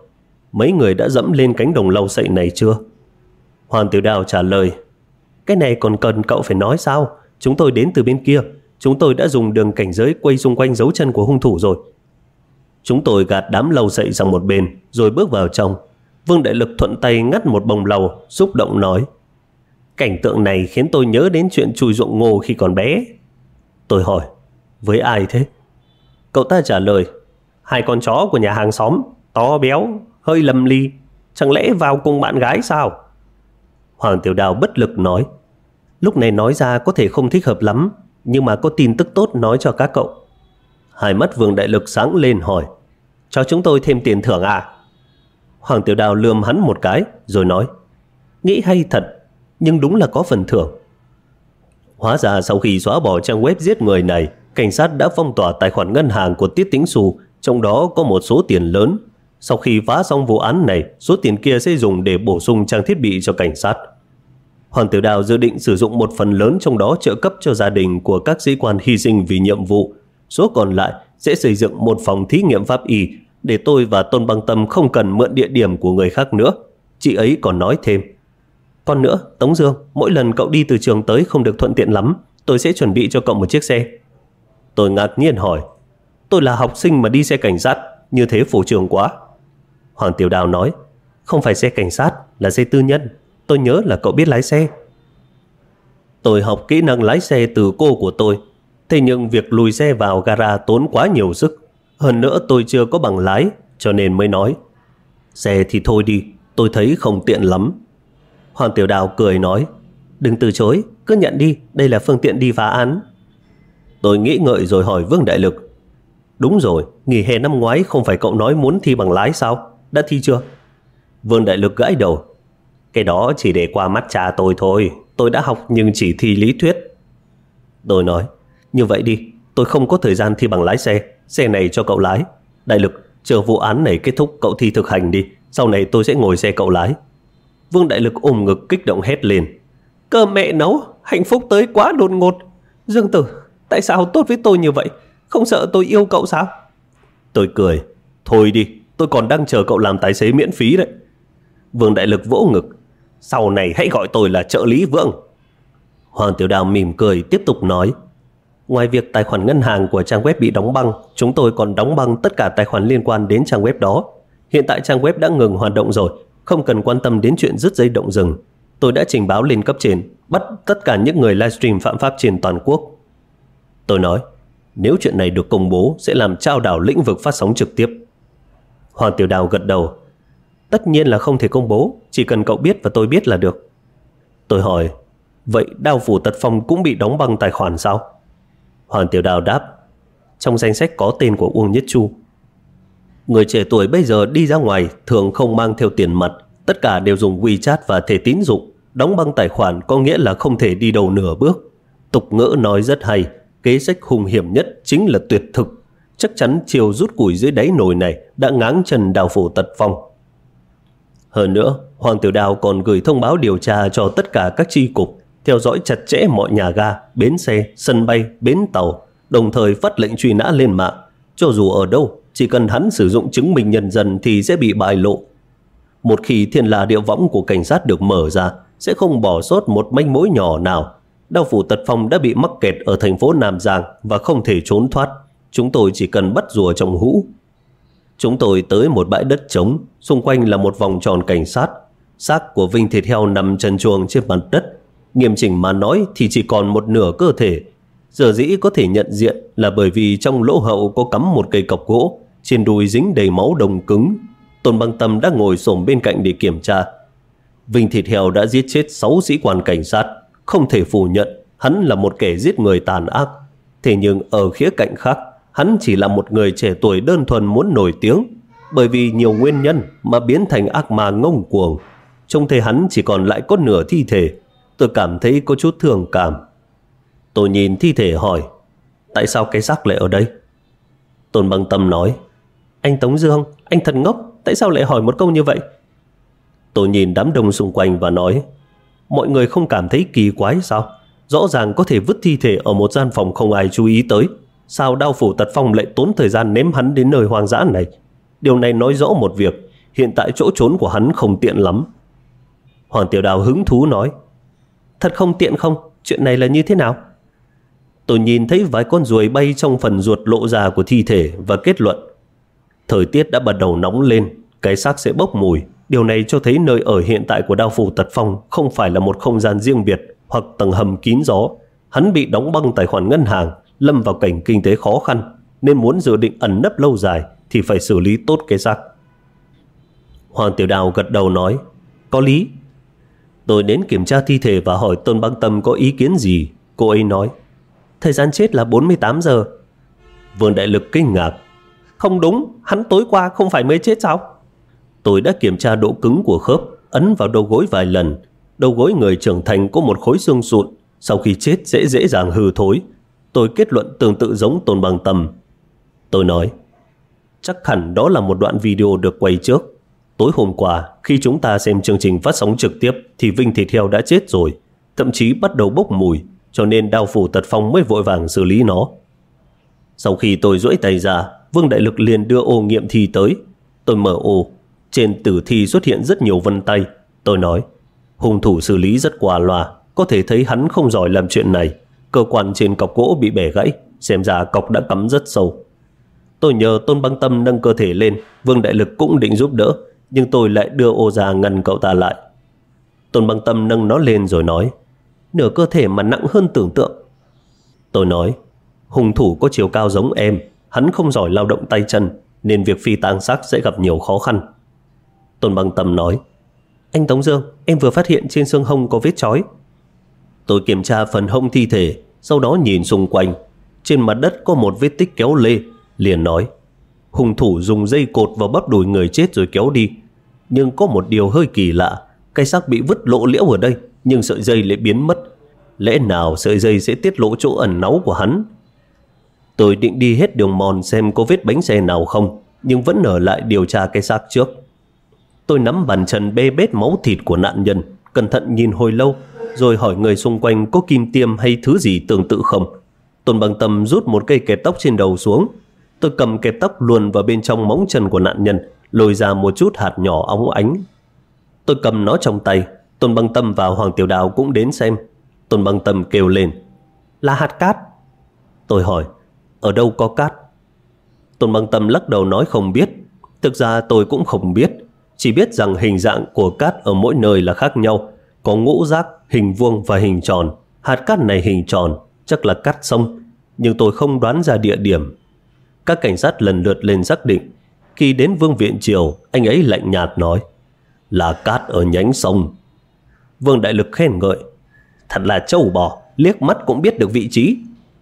mấy người đã dẫm lên cánh đồng lau sậy này chưa? Hoàng Tiểu Đào trả lời, cái này còn cần cậu phải nói sao? Chúng tôi đến từ bên kia. Chúng tôi đã dùng đường cảnh giới quay xung quanh dấu chân của hung thủ rồi. Chúng tôi gạt đám lau sậy sang một bên rồi bước vào trong. Vương Đại Lực thuận tay ngắt một bông lau, xúc động nói, cảnh tượng này khiến tôi nhớ đến chuyện chùi ruộng ngô khi còn bé. Tôi hỏi, với ai thế? Cậu ta trả lời, 2 con chó của nhà hàng xóm, to béo, hơi lầm ly, chẳng lẽ vào cùng bạn gái sao? Hoàng Tiểu Đào bất lực nói, lúc này nói ra có thể không thích hợp lắm, nhưng mà có tin tức tốt nói cho các cậu. Hai mắt Vương Đại Lực sáng lên hỏi, cho chúng tôi thêm tiền thưởng à? Hoàng Tiểu Đào lườm hắn một cái rồi nói, nghĩ hay thật, nhưng đúng là có phần thưởng. Hóa ra sau khi xóa bỏ trang web giết người này, cảnh sát đã phong tỏa tài khoản ngân hàng của Tiết Tĩnh Xu, trong đó có một số tiền lớn. Sau khi phá xong vụ án này, số tiền kia sẽ dùng để bổ sung trang thiết bị cho cảnh sát. Hoàng Tiểu Đào dự định sử dụng một phần lớn trong đó trợ cấp cho gia đình của các sĩ quan hy sinh vì nhiệm vụ. Số còn lại sẽ xây dựng một phòng thí nghiệm pháp y để tôi và Tôn Băng Tâm không cần mượn địa điểm của người khác nữa. Chị ấy còn nói thêm, còn nữa, Tống Dương, mỗi lần cậu đi từ trường tới không được thuận tiện lắm, tôi sẽ chuẩn bị cho cậu một chiếc xe. Tôi ngạc nhiên hỏi, tôi là học sinh mà đi xe cảnh sát, như thế phổ trường quá. Hoàng Tiểu Đào nói, không phải xe cảnh sát, là xe tư nhân. Tôi nhớ là cậu biết lái xe. Tôi học kỹ năng lái xe từ cô của tôi. Thế nhưng việc lùi xe vào gara tốn quá nhiều sức. Hơn nữa tôi chưa có bằng lái, cho nên mới nói, xe thì thôi đi, tôi thấy không tiện lắm. Hoàng Tiểu Đào cười nói, đừng từ chối, cứ nhận đi, đây là phương tiện đi phá án. Tôi nghĩ ngợi rồi hỏi Vương Đại Lực, đúng rồi, nghỉ hè năm ngoái không phải cậu nói muốn thi bằng lái sao? Đã thi chưa? Vương Đại Lực gãi đầu, cái đó chỉ để qua mắt cha tôi thôi, tôi đã học nhưng chỉ thi lý thuyết. Tôi nói, như vậy đi, tôi không có thời gian thi bằng lái xe, xe này cho cậu lái. Đại Lực, chờ vụ án này kết thúc cậu thi thực hành đi, sau này tôi sẽ ngồi xe cậu lái. Vương Đại Lực ôm ngực kích động hét lên, cơ mẹ nấu, hạnh phúc tới quá đột ngột. Dương Tử, tại sao tốt với tôi như vậy? Không sợ tôi yêu cậu sao? Tôi cười, thôi đi, tôi còn đang chờ cậu làm tài xế miễn phí đấy. Vương Đại Lực vỗ ngực, sau này hãy gọi tôi là trợ lý Vương. Hoàng Tiểu Đào mỉm cười tiếp tục nói, ngoài việc tài khoản ngân hàng của trang web bị đóng băng, chúng tôi còn đóng băng tất cả tài khoản liên quan đến trang web đó. Hiện tại trang web đã ngừng hoạt động rồi, không cần quan tâm đến chuyện dứt dây động rừng. Tôi đã trình báo lên cấp trên, bắt tất cả những người livestream phạm pháp trên toàn quốc. Tôi nói, nếu chuyện này được công bố sẽ làm chao đảo lĩnh vực phát sóng trực tiếp. Hoàng Tiểu Đào gật đầu, tất nhiên là không thể công bố, chỉ cần cậu biết và tôi biết là được. Tôi hỏi, vậy Đao Phủ Tật Phong cũng bị đóng băng tài khoản sao? Hoàng Tiểu Đào đáp, trong danh sách có tên của Uông Nhất Chu. Người trẻ tuổi bây giờ đi ra ngoài thường không mang theo tiền mặt, tất cả đều dùng WeChat và thẻ tín dụng. Đóng băng tài khoản có nghĩa là không thể đi đầu nửa bước. Tục ngữ nói rất hay, kế sách hung hiểm nhất chính là tuyệt thực. Chắc chắn chiều rút củi dưới đáy nồi này đã ngáng chân Đao Phủ Tật Phong. Hơn nữa, Hoàng Tiểu Đào còn gửi thông báo điều tra cho tất cả các chi cục, theo dõi chặt chẽ mọi nhà ga, bến xe, sân bay, bến tàu, đồng thời phát lệnh truy nã lên mạng. Cho dù ở đâu, chỉ cần hắn sử dụng chứng minh nhân dân thì sẽ bị bại lộ. Một khi thiên la địa võng của cảnh sát được mở ra, sẽ không bỏ sót một manh mối nhỏ nào. Đao Phủ Tật Phong đã bị mắc kẹt ở thành phố Nam Giang và không thể trốn thoát. Chúng tôi chỉ cần bắt rùa trong hũ. Chúng tôi tới một bãi đất trống, xung quanh là một vòng tròn cảnh sát. Xác của Vinh thịt heo nằm trần truồng trên mặt đất. Nghiêm chỉnh mà nói thì chỉ còn một nửa cơ thể. Giờ dĩ có thể nhận diện là bởi vì trong lỗ hậu có cắm một cây cọc gỗ, trên đùi dính đầy máu đồng cứng. Tôn Băng Tâm đã ngồi xổm bên cạnh để kiểm tra. Vinh thịt heo đã giết chết 6 sĩ quan cảnh sát. Không thể phủ nhận hắn là một kẻ giết người tàn ác. Thế nhưng ở khía cạnh khác, hắn chỉ là một người trẻ tuổi đơn thuần muốn nổi tiếng. Bởi vì nhiều nguyên nhân mà biến thành ác ma ngông cuồng. Trông thấy hắn chỉ còn lại có nửa thi thể. Tôi cảm thấy có chút thương cảm. Tôi nhìn thi thể hỏi, tại sao cái xác lại ở đây? Tôn Băng Tâm nói, anh Tống Dương, anh thật ngốc, tại sao lại hỏi một câu như vậy? Tôi nhìn đám đông xung quanh và nói, mọi người không cảm thấy kỳ quái sao? Rõ ràng có thể vứt thi thể ở một gian phòng không ai chú ý tới. Sao Đao Phủ Tật Phong lại tốn thời gian ném hắn đến nơi hoang dã này? Điều này nói rõ một việc, hiện tại chỗ trốn của hắn không tiện lắm. Hoàng Tiểu Đào hứng thú nói, thật không tiện không? Chuyện này là như thế nào? Tôi nhìn thấy vài con ruồi bay trong phần ruột lộ ra của thi thể và kết luận, thời tiết đã bắt đầu nóng lên, cái xác sẽ bốc mùi. Điều này cho thấy nơi ở hiện tại của Đao Phủ Tật Phong không phải là một không gian riêng biệt hoặc tầng hầm kín gió. Hắn bị đóng băng tài khoản ngân hàng, lâm vào cảnh kinh tế khó khăn, nên muốn dự định ẩn nấp lâu dài thì phải xử lý tốt cái xác. Hoàng Tiểu Đào gật đầu nói, có lý. Tôi đến kiểm tra thi thể và hỏi Tôn Băng Tâm có ý kiến gì. Cô ấy nói, thời gian chết là 48 giờ. Vương Đại Lực kinh ngạc, không đúng, hắn tối qua không phải mới chết sao? Tôi đã kiểm tra độ cứng của khớp, ấn vào đầu gối vài lần. Đầu gối người trưởng thành có một khối xương sụn, sau khi chết sẽ dễ dàng hư thối. Tôi kết luận tương tự giống Tôn Băng Tâm. Tôi nói, chắc hẳn đó là một đoạn video được quay trước. Tối hôm qua, khi chúng ta xem chương trình phát sóng trực tiếp thì vinh thịt heo đã chết rồi, thậm chí bắt đầu bốc mùi, cho nên Đao Phủ Tật Phong mới vội vàng xử lý nó. Sau khi tôi duỗi tay ra, Vương Đại Lực liền đưa ô nghiệm thi tới. Tôi mở ô, trên tử thi xuất hiện rất nhiều vân tay. Tôi nói, hung thủ xử lý rất qua loa, có thể thấy hắn không giỏi làm chuyện này. Cơ quan trên cọc gỗ bị bẻ gãy, xem ra cọc đã cắm rất sâu. Tôi nhờ Tôn Băng Tâm nâng cơ thể lên, Vương Đại Lực cũng định giúp đỡ, nhưng tôi lại đưa ô ra ngăn cậu ta lại. Tôn Băng Tâm nâng nó lên rồi nói, nửa cơ thể mà nặng hơn tưởng tượng. Tôi nói, hung thủ có chiều cao giống em, hắn không giỏi lao động tay chân, nên việc phi tang xác sẽ gặp nhiều khó khăn. Tôn Băng Tâm nói, anh Tống Dương, em vừa phát hiện trên xương hông có vết chói. Tôi kiểm tra phần hông thi thể, sau đó nhìn xung quanh. Trên mặt đất có một vết tích kéo lê, liền nói, hung thủ dùng dây cột vào bắp đùi người chết rồi kéo đi. Nhưng có một điều hơi kỳ lạ, cái xác bị vứt lộ liễu ở đây, nhưng sợi dây lại biến mất. Lẽ nào sợi dây sẽ tiết lộ chỗ ẩn náu của hắn? Tôi định đi hết đường mòn xem có vết bánh xe nào không, nhưng vẫn ở lại điều tra cái xác trước. Tôi nắm bàn chân bê bết máu thịt của nạn nhân, cẩn thận nhìn hồi lâu, rồi hỏi người xung quanh có kim tiêm hay thứ gì tương tự không. Tôn Băng Tâm rút một cây kẹp tóc trên đầu xuống. Tôi cầm kẹp tóc luồn vào bên trong móng chân của nạn nhân, lôi ra một chút hạt nhỏ óng ánh. Tôi cầm nó trong tay. Tôn Băng Tâm và Hoàng Tiểu Đào cũng đến xem. Tôn Băng Tâm kêu lên, là hạt cát. Tôi hỏi, ở đâu có cát? Tôn Băng Tâm lắc đầu nói không biết. Thực ra tôi cũng không biết, chỉ biết rằng hình dạng của cát ở mỗi nơi là khác nhau, có ngũ giác, hình vuông và hình tròn. Hạt cát này hình tròn, chắc là cát sông, nhưng tôi không đoán ra địa điểm. Các cảnh sát lần lượt lên xác định. Khi đến Vương Viện Triều, anh ấy lạnh nhạt nói, là cát ở nhánh sông. Vương Đại Lực khen ngợi, thật là trâu bò, liếc mắt cũng biết được vị trí.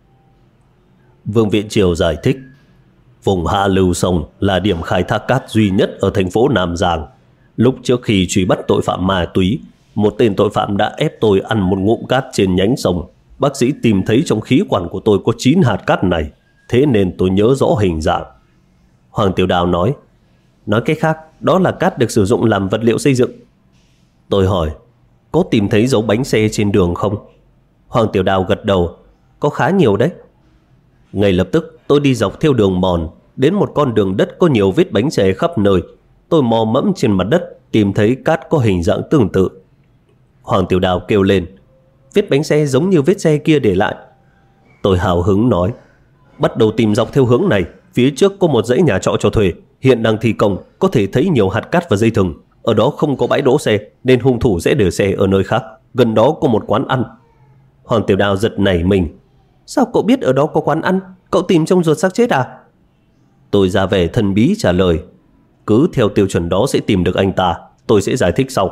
Vương Viện Triều giải thích, vùng hạ lưu sông là điểm khai thác cát duy nhất ở thành phố Nam Giang. Lúc trước khi truy bắt tội phạm ma túy, một tên tội phạm đã ép tôi ăn một ngụm cát trên nhánh sông. Bác sĩ tìm thấy trong khí quản của tôi có 9 hạt cát này, thế nên tôi nhớ rõ hình dạng. Hoàng Tiểu Đào nói cách khác, đó là cát được sử dụng làm vật liệu xây dựng. Tôi hỏi, có tìm thấy dấu bánh xe trên đường không? Hoàng Tiểu Đào gật đầu, có khá nhiều đấy. Ngay lập tức tôi đi dọc theo đường mòn, đến một con đường đất có nhiều vết bánh xe khắp nơi. Tôi mò mẫm trên mặt đất, tìm thấy cát có hình dạng tương tự. Hoàng Tiểu Đào kêu lên, vết bánh xe giống như vết xe kia để lại. Tôi hào hứng nói, bắt đầu tìm dọc theo hướng này. Phía trước có một dãy nhà trọ cho thuê, hiện đang thi công, có thể thấy nhiều hạt cát và dây thừng. Ở đó không có bãi đỗ xe, nên hung thủ sẽ để xe ở nơi khác. Gần đó có một quán ăn. Hoàng Tiểu Đào giật nảy mình, sao cậu biết ở đó có quán ăn? Cậu tìm trong ruột xác chết à? Tôi ra vẻ thần bí trả lời, cứ theo tiêu chuẩn đó sẽ tìm được anh ta, tôi sẽ giải thích sau.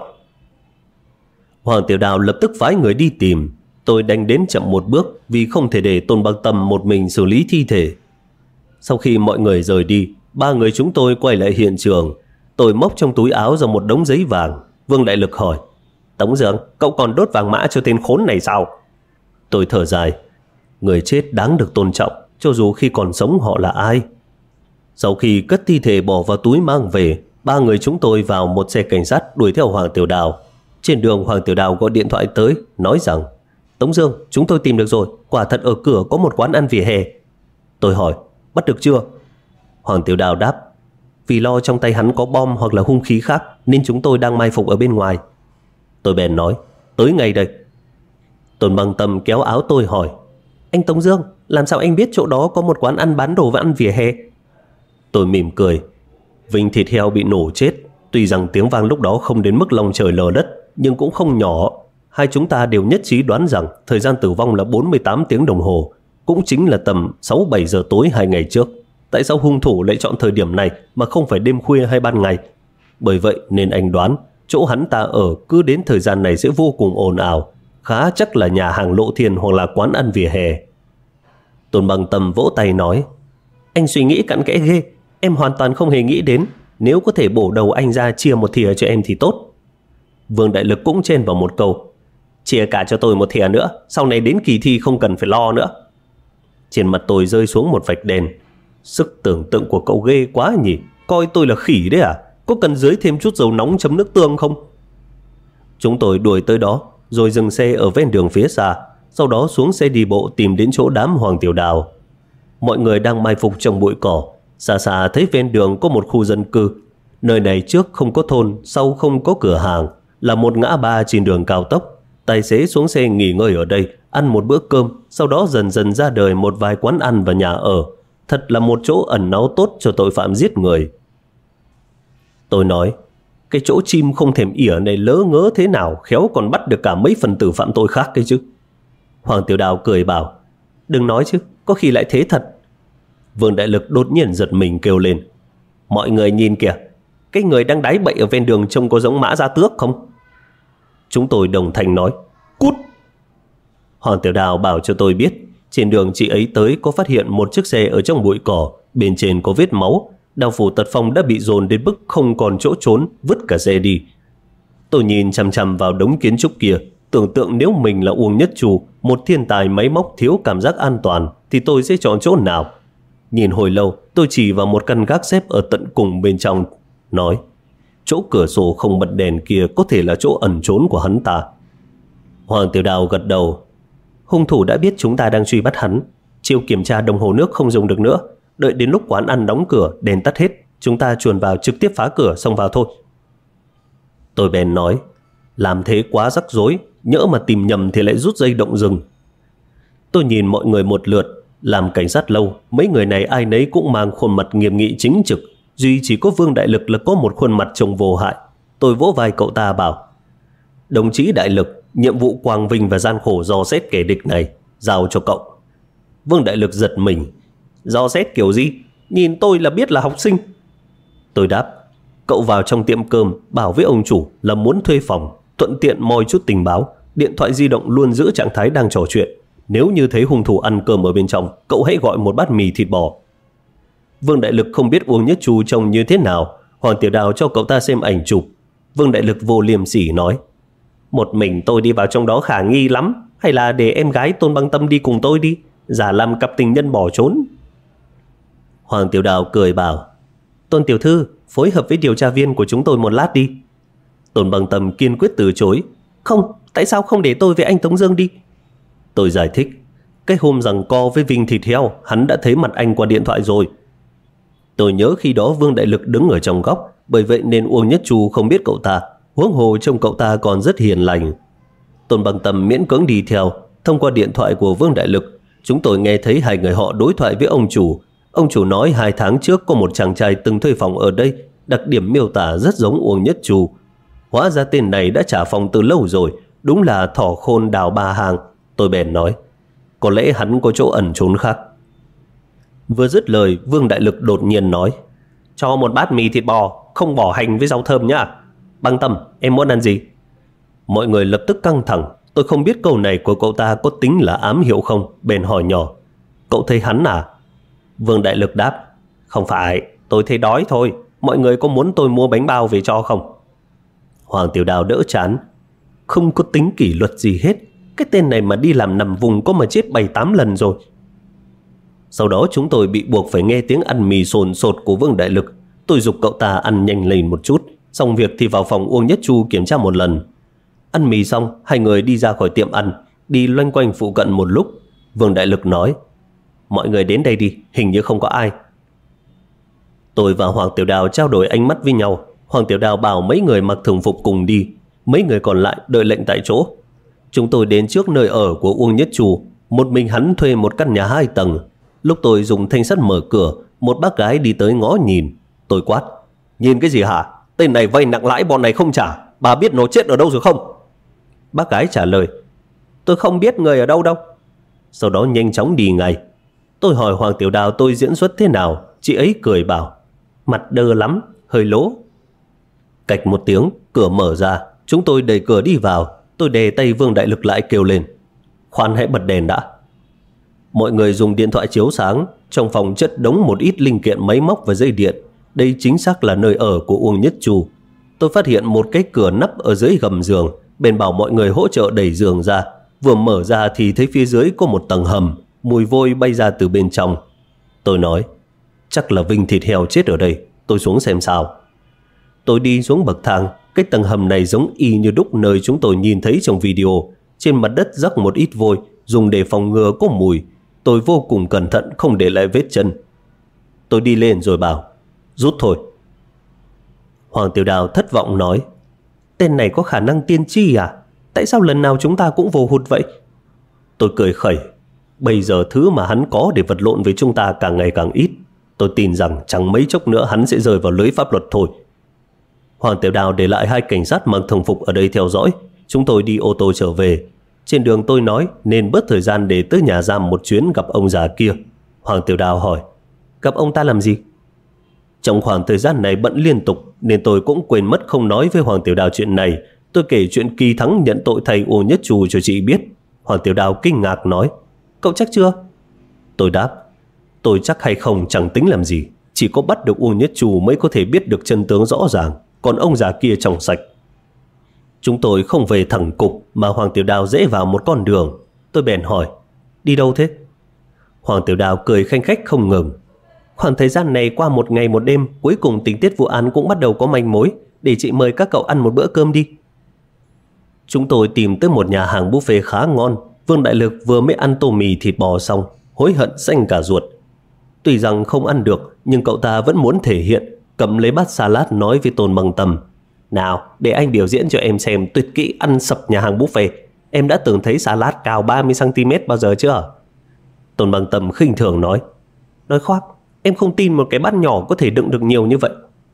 Hoàng Tiểu Đào lập tức phái người đi tìm. Tôi đành đến chậm một bước vì không thể để Tôn Băng Tâm một mình xử lý thi thể. Sau khi mọi người rời đi, 3 người chúng tôi quay lại hiện trường. Tôi móc trong túi áo ra một đống giấy vàng. Vương Đại Lực hỏi, Tống Dương, cậu còn đốt vàng mã cho tên khốn này sao? Tôi thở dài, người chết đáng được tôn trọng, cho dù khi còn sống họ là ai. Sau khi cất thi thể bỏ vào túi mang về, 3 người chúng tôi vào một xe cảnh sát đuổi theo Hoàng Tiểu Đào. Trên đường Hoàng Tiểu Đào gọi điện thoại tới, nói rằng, Tống Dương, chúng tôi tìm được rồi, quả thật ở cửa có một quán ăn vỉa hè. Tôi hỏi, bắt được chưa? Hoàng Tiểu Đào đáp, Vì lo trong tay hắn có bom hoặc là hung khí khác nên chúng tôi đang mai phục ở bên ngoài. Tôi bèn nói, tới ngay đây. Tôn Băng Tâm kéo áo tôi hỏi, anh Tống Dương, làm sao anh biết chỗ đó có một quán ăn bán đồ và ăn vỉa hè? Tôi mỉm cười, vinh thịt heo bị nổ chết. Tuy rằng tiếng vang lúc đó không đến mức long trời lở đất, nhưng cũng không nhỏ. Hai chúng ta đều nhất trí đoán rằng thời gian tử vong là 48 tiếng đồng hồ, cũng chính là tầm 6-7 giờ tối 2 ngày trước. Tại sao hung thủ lại chọn thời điểm này mà không phải đêm khuya hay ban ngày? Bởi vậy nên anh đoán chỗ hắn ta ở cứ đến thời gian này sẽ vô cùng ồn ào, khá chắc là nhà hàng Lộ Thiên hoặc là quán ăn vỉa hè. Tôn Băng Tâm vỗ tay nói, anh suy nghĩ cặn kẽ ghê, em hoàn toàn không hề nghĩ đến. Nếu có thể bổ đầu anh ra chia một thìa cho em thì tốt. Vương Đại Lực cũng chen vào một câu, chia cả cho tôi một thìa nữa, sau này đến kỳ thi không cần phải lo nữa. Trên mặt tôi rơi xuống một vạch đen. Sức tưởng tượng của cậu ghê quá nhỉ, coi tôi là khỉ đấy à? Có cần dưới thêm chút dầu nóng chấm nước tương không? Chúng tôi đuổi tới đó, rồi dừng xe ở ven đường phía xa, sau đó xuống xe đi bộ tìm đến chỗ đám Hoàng Tiểu Đào. Mọi người đang mai phục trong bụi cỏ. Xa xa thấy ven đường có một khu dân cư. Nơi này trước không có thôn, sau không có cửa hàng, là một ngã ba trên đường cao tốc. Tài xế xuống xe nghỉ ngơi ở đây, ăn một bữa cơm, sau đó dần dần ra đời một vài quán ăn và nhà ở. Thật là một chỗ ẩn náu tốt cho tội phạm giết người. Tôi nói, cái chỗ chim không thèm ỉa này lỡ ngớ thế nào, khéo còn bắt được cả mấy phần tử phạm tội khác cái chứ. Hoàng Tiểu Đào cười bảo, đừng nói chứ, có khi lại thế thật. Vương Đại Lực đột nhiên giật mình kêu lên, mọi người nhìn kìa, cái người đang đáy bậy ở ven đường trông có giống Mã Gia Tước không? Chúng tôi đồng thanh nói, cút. Hoàng Tiểu Đào bảo cho tôi biết, trên đường chị ấy tới có phát hiện một chiếc xe ở trong bụi cỏ, bên trên có vết máu. Đao phủ Tật Phong đã bị dồn đến mức không còn chỗ trốn, vứt cả xe đi. Tôi nhìn chằm chằm vào đống kiến trúc kia, tưởng tượng nếu mình là Uông Nhất Trù, một thiên tài máy móc thiếu cảm giác an toàn, thì tôi sẽ chọn chỗ nào? Nhìn hồi lâu, tôi chỉ vào một căn gác xếp ở tận cùng bên trong, nói, chỗ cửa sổ không bật đèn kia có thể là chỗ ẩn trốn của hắn ta. Hoàng Tiểu Đào gật đầu, hung thủ đã biết chúng ta đang truy bắt hắn. Chiều kiểm tra đồng hồ nước không dùng được nữa, đợi đến lúc quán ăn đóng cửa, đèn tắt hết, chúng ta chuồn vào trực tiếp phá cửa xông vào thôi. Tôi bèn nói, làm thế quá rắc rối, nhỡ mà tìm nhầm thì lại rút dây động rừng. Tôi nhìn mọi người một lượt, làm cảnh sát lâu, mấy người này ai nấy cũng mang khuôn mặt nghiêm nghị chính trực, duy chỉ có Vương Đại Lực là có một khuôn mặt trông vô hại. Tôi vỗ vai cậu ta bảo, đồng chí Đại Lực, nhiệm vụ quang vinh và gian khổ dò xét kẻ địch này giao cho cậu. Vương Đại Lực giật mình, dò xét kiểu gì? Nhìn tôi là biết là học sinh. Tôi đáp, cậu vào trong tiệm cơm bảo với ông chủ là muốn thuê phòng, thuận tiện moi chút tình báo, điện thoại di động luôn giữ trạng thái đang trò chuyện. Nếu như thấy hung thủ ăn cơm ở bên trong, cậu hãy gọi một bát mì thịt bò. Vương Đại Lực không biết Uông Nhất Trù trông như thế nào. Hoàng Tiểu Đào cho cậu ta xem ảnh chụp. Vương Đại Lực vô liêm sỉ nói, một mình tôi đi vào trong đó khả nghi lắm, hay là để em gái Tôn Băng Tâm đi cùng tôi đi, giả làm cặp tình nhân bỏ trốn. Hoàng Tiểu Đào cười bảo, Tôn tiểu thư, phối hợp với điều tra viên của chúng tôi một lát đi. Tôn Băng Tâm kiên quyết từ chối, không, tại sao không để tôi với anh Tống Dương đi? Tôi giải thích, cái hôm giằng co với Vinh thịt heo, hắn đã thấy mặt anh qua điện thoại rồi. Tôi nhớ khi đó Vương Đại Lực đứng ở trong góc, bởi vậy nên Uông Nhất Trù không biết cậu ta, huống hồ trông cậu ta còn rất hiền lành. Tôn Băng Tâm miễn cưỡng đi theo. Thông qua điện thoại của Vương Đại Lực, chúng tôi nghe thấy hai người họ đối thoại với ông chủ. Ông chủ nói 2 tháng trước có một chàng trai từng thuê phòng ở đây, đặc điểm miêu tả rất giống Uông Nhất Trù. Hóa ra tên này đã trả phòng từ lâu rồi, đúng là thỏ khôn đào ba hàng. Tôi bèn nói, có lẽ hắn có chỗ ẩn trốn khác. Vừa dứt lời, Vương Đại Lực đột nhiên nói, cho một bát mì thịt bò, không bỏ hành với rau thơm nhá. Băng Tâm, em muốn ăn gì? Mọi người lập tức căng thẳng. Tôi không biết câu này của cậu ta có tính là ám hiệu không, bèn hỏi nhỏ, cậu thấy hắn à? Vương Đại Lực đáp, không phải, tôi thấy đói thôi. Mọi người có muốn tôi mua bánh bao về cho không? Hoàng Tiểu Đào đỡ chán, không có tính kỷ luật gì hết. Cái tên này mà đi làm nằm vùng có mà chết 7-8 lần rồi. Sau đó chúng tôi bị buộc phải nghe tiếng ăn mì sồn sột của Vương Đại Lực. Tôi giục cậu ta ăn nhanh lên một chút, xong việc thì vào phòng Uông Nhất Chu kiểm tra một lần. Ăn mì xong, hai người đi ra khỏi tiệm ăn, đi loanh quanh phụ cận một lúc. Vương Đại Lực nói, mọi người đến đây đi, hình như không có ai. Tôi và Hoàng Tiểu Đào trao đổi ánh mắt với nhau. Hoàng Tiểu Đào bảo mấy người mặc thường phục cùng đi, mấy người còn lại đợi lệnh tại chỗ. Chúng tôi đến trước nơi ở của Uông Nhất Trù. Một mình hắn thuê một căn nhà 2 tầng. Lúc tôi dùng thanh sắt mở cửa, một bác gái đi tới ngó nhìn. Tôi quát: nhìn cái gì hả? Tên này vay nặng lãi bọn này không trả, bà biết nó chết ở đâu rồi không? Bác gái trả lời: tôi không biết người ở đâu đâu. Sau đó nhanh chóng đi ngay. Tôi hỏi Hoàng Tiểu Đào tôi diễn xuất thế nào. Chị ấy cười bảo: mặt đơ lắm, hơi lố. Cạch một tiếng, cửa mở ra. Chúng tôi đẩy cửa đi vào. Tôi đè tay Vương Đại Lực lại kêu lên: khoan, hãy bật đèn đã. Mọi người dùng điện thoại chiếu sáng. Trong phòng chất đống một ít linh kiện máy móc và dây điện. Đây chính xác là nơi ở của Uông Nhất Trù. Tôi phát hiện một cái cửa nắp ở dưới gầm giường. Bèn bảo mọi người hỗ trợ đẩy giường ra. Vừa mở ra thì thấy phía dưới có một tầng hầm. Mùi vôi bay ra từ bên trong. Tôi nói: chắc là Vinh thịt heo chết ở đây, tôi xuống xem sao. Tôi đi xuống bậc thang. Cái tầng hầm này giống y như đúc nơi chúng tôi nhìn thấy trong video. Trên mặt đất rắc một ít vôi, dùng để phòng ngừa có mùi. Tôi vô cùng cẩn thận không để lại vết chân. Tôi đi lên rồi bảo: rút thôi. Hoàng Tiểu Đào thất vọng nói: tên này có khả năng tiên tri à? Tại sao lần nào chúng ta cũng vô hụt vậy? Tôi cười khẩy: bây giờ thứ mà hắn có để vật lộn với chúng ta càng ngày càng ít. Tôi tin rằng chẳng mấy chốc nữa hắn sẽ rơi vào lưới pháp luật thôi. Hoàng Tiểu Đào để lại 2 cảnh sát mặc thường phục ở đây theo dõi. Chúng tôi đi ô tô trở về. Trên đường tôi nói nên bớt thời gian để tới nhà giam một chuyến gặp ông già kia. Hoàng Tiểu Đào hỏi: gặp ông ta làm gì? Trong khoảng thời gian này bận liên tục nên tôi cũng quên mất không nói với Hoàng Tiểu Đào chuyện này. Tôi kể chuyện Kỳ Thắng nhận tội thầy Uông Nhất Trù cho chị biết. Hoàng Tiểu Đào kinh ngạc nói: cậu chắc chưa? Tôi đáp: tôi chắc hay không chẳng tính làm gì. Chỉ có bắt được Uông Nhất Trù mới có thể biết được chân tướng rõ ràng. Còn ông già kia trong sạch. Chúng tôi không về thẳng cục mà Hoàng Tiểu Đào rẽ vào một con đường. Tôi bèn hỏi: đi đâu thế? Hoàng Tiểu Đào cười khanh khách không ngừng: khoảng thời gian này qua một ngày một đêm, cuối cùng tình tiết vụ án cũng bắt đầu có manh mối. Để chị mời các cậu ăn một bữa cơm đi. Chúng tôi tìm tới một nhà hàng buffet khá ngon. Vương Đại Lực vừa mới ăn tô mì thịt bò xong, hối hận xanh cả ruột. Tuy rằng không ăn được, nhưng cậu ta vẫn muốn thể hiện. Cầm lấy bát salad nói với Tôn Bằng Tâm: nào, để anh biểu diễn cho em xem tuyệt kỹ ăn sập nhà hàng buffet. Em đã từng thấy salad cao 30cm bao giờ chưa? Tôn Bằng Tâm khinh thường nói: nói khoác, em không tin một cái bát nhỏ có thể đựng được nhiều như vậy.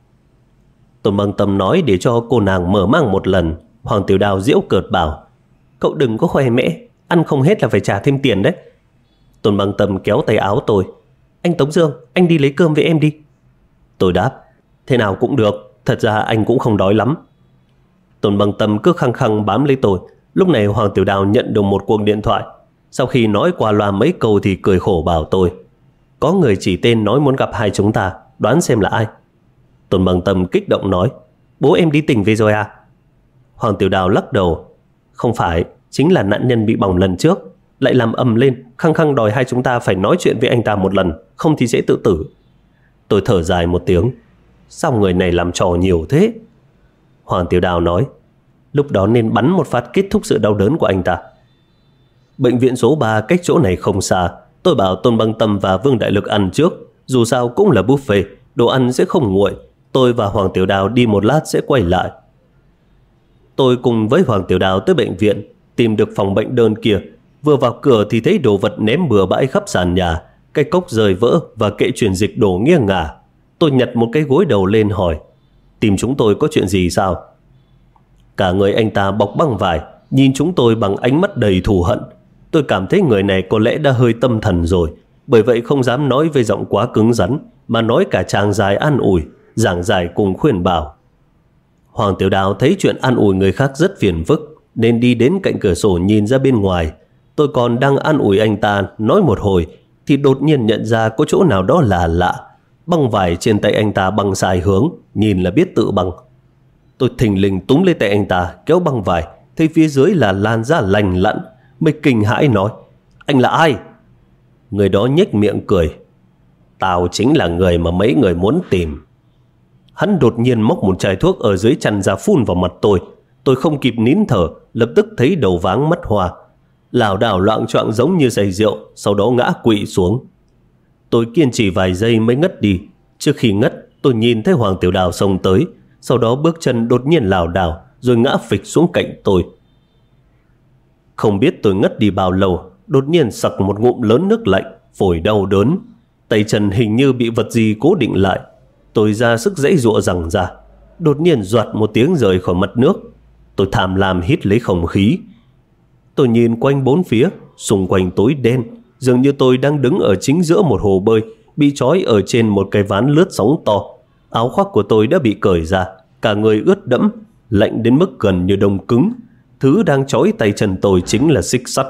Tôn Bằng Tâm nói để cho cô nàng mở mang một lần. Hoàng Tiểu Đào giễu cợt bảo: cậu đừng có khoe mẽ, ăn không hết là phải trả thêm tiền đấy. Tôn Bằng Tâm kéo tay áo tôi: anh Tống Dương, anh đi lấy cơm với em đi. Tôi đáp: thế nào cũng được, thật ra anh cũng không đói lắm. Tôn Bằng Tâm cứ khăng khăng bám lấy tôi. Lúc này Hoàng Tiểu Đào nhận được một cuộc điện thoại. Sau khi nói qua loa mấy câu thì cười khổ bảo tôi: có người chỉ tên nói muốn gặp hai chúng ta, đoán xem là ai. Tôn Bằng Tâm kích động nói: bố em đi tỉnh về rồi à? Hoàng Tiểu Đào lắc đầu: không phải, chính là nạn nhân bị bỏng lần trước. Lại làm ầm lên, khăng khăng đòi hai chúng ta phải nói chuyện với anh ta một lần, không thì sẽ tự tử. Tôi thở dài một tiếng: sao người này làm trò nhiều thế? Hoàng Tiểu Đào nói: lúc đó nên bắn một phát kết thúc sự đau đớn của anh ta. Bệnh viện số 3 cách chỗ này không xa. Tôi bảo Tôn Bằng Tâm và Vương Đại Lực ăn trước, dù sao cũng là buffet, đồ ăn sẽ không nguội. Tôi và Hoàng Tiểu Đào đi một lát sẽ quay lại. Tôi cùng với Hoàng Tiểu Đào tới bệnh viện, tìm được phòng bệnh đơn kia. Vừa vào cửa thì thấy đồ vật ném bừa bãi khắp sàn nhà, cái cốc rơi vỡ và kệ truyền dịch đổ nghiêng ngả. Tôi nhặt một cái gối đầu lên hỏi: tìm chúng tôi có chuyện gì sao? Cả người anh ta bọc băng vải, nhìn chúng tôi bằng ánh mắt đầy thù hận. Tôi cảm thấy người này có lẽ đã hơi tâm thần rồi, bởi vậy không dám nói với giọng quá cứng rắn, mà nói cả tràng dài an ủi, giảng giải cùng khuyên bảo. Hoàng Tiểu Đào thấy chuyện an ủi người khác rất phiền phức, nên đi đến cạnh cửa sổ nhìn ra bên ngoài. Tôi còn đang an ủi anh ta nói một hồi thì đột nhiên nhận ra có chỗ nào đó là lạ. Băng vải trên tay anh ta băng sai hướng, nhìn là biết tự băng. Tôi thình lình túm lấy tay anh ta kéo băng vải, thấy phía dưới là làn da lành lặn, mới kinh hãi nói: anh là ai? Người đó nhếch miệng cười: tao chính là người mà mấy người muốn tìm. Hắn đột nhiên móc một chai thuốc ở dưới chăn ra phun vào mặt tôi. Tôi không kịp nín thở, lập tức thấy đầu váng mắt hoa, lảo đảo loạng choạng giống như say rượu, sau đó ngã quỵ xuống. Tôi kiên trì vài giây mới ngất đi. Trước khi ngất, Tôi nhìn thấy Hoàng Tiểu Đào xông tới, sau đó bước chân đột nhiên lảo đảo rồi ngã phịch xuống cạnh tôi. Không biết tôi ngất đi bao lâu, đột nhiên sặc một ngụm lớn nước lạnh, phổi đau đớn, tay chân hình như bị vật gì cố định lại. Tôi ra sức giãy giụa giằng ra, đột nhiên doạt một tiếng rời khỏi mặt nước. Tôi tham lam hít lấy không khí. Tôi nhìn quanh bốn phía, xung quanh tối đen, dường như tôi đang đứng ở chính giữa một hồ bơi, bị trói ở trên một cái ván lướt sóng to. Áo khoác của tôi đã bị cởi ra, cả người ướt đẫm, lạnh đến mức gần như đông cứng. Thứ đang trói tay chân tôi chính là xích sắt.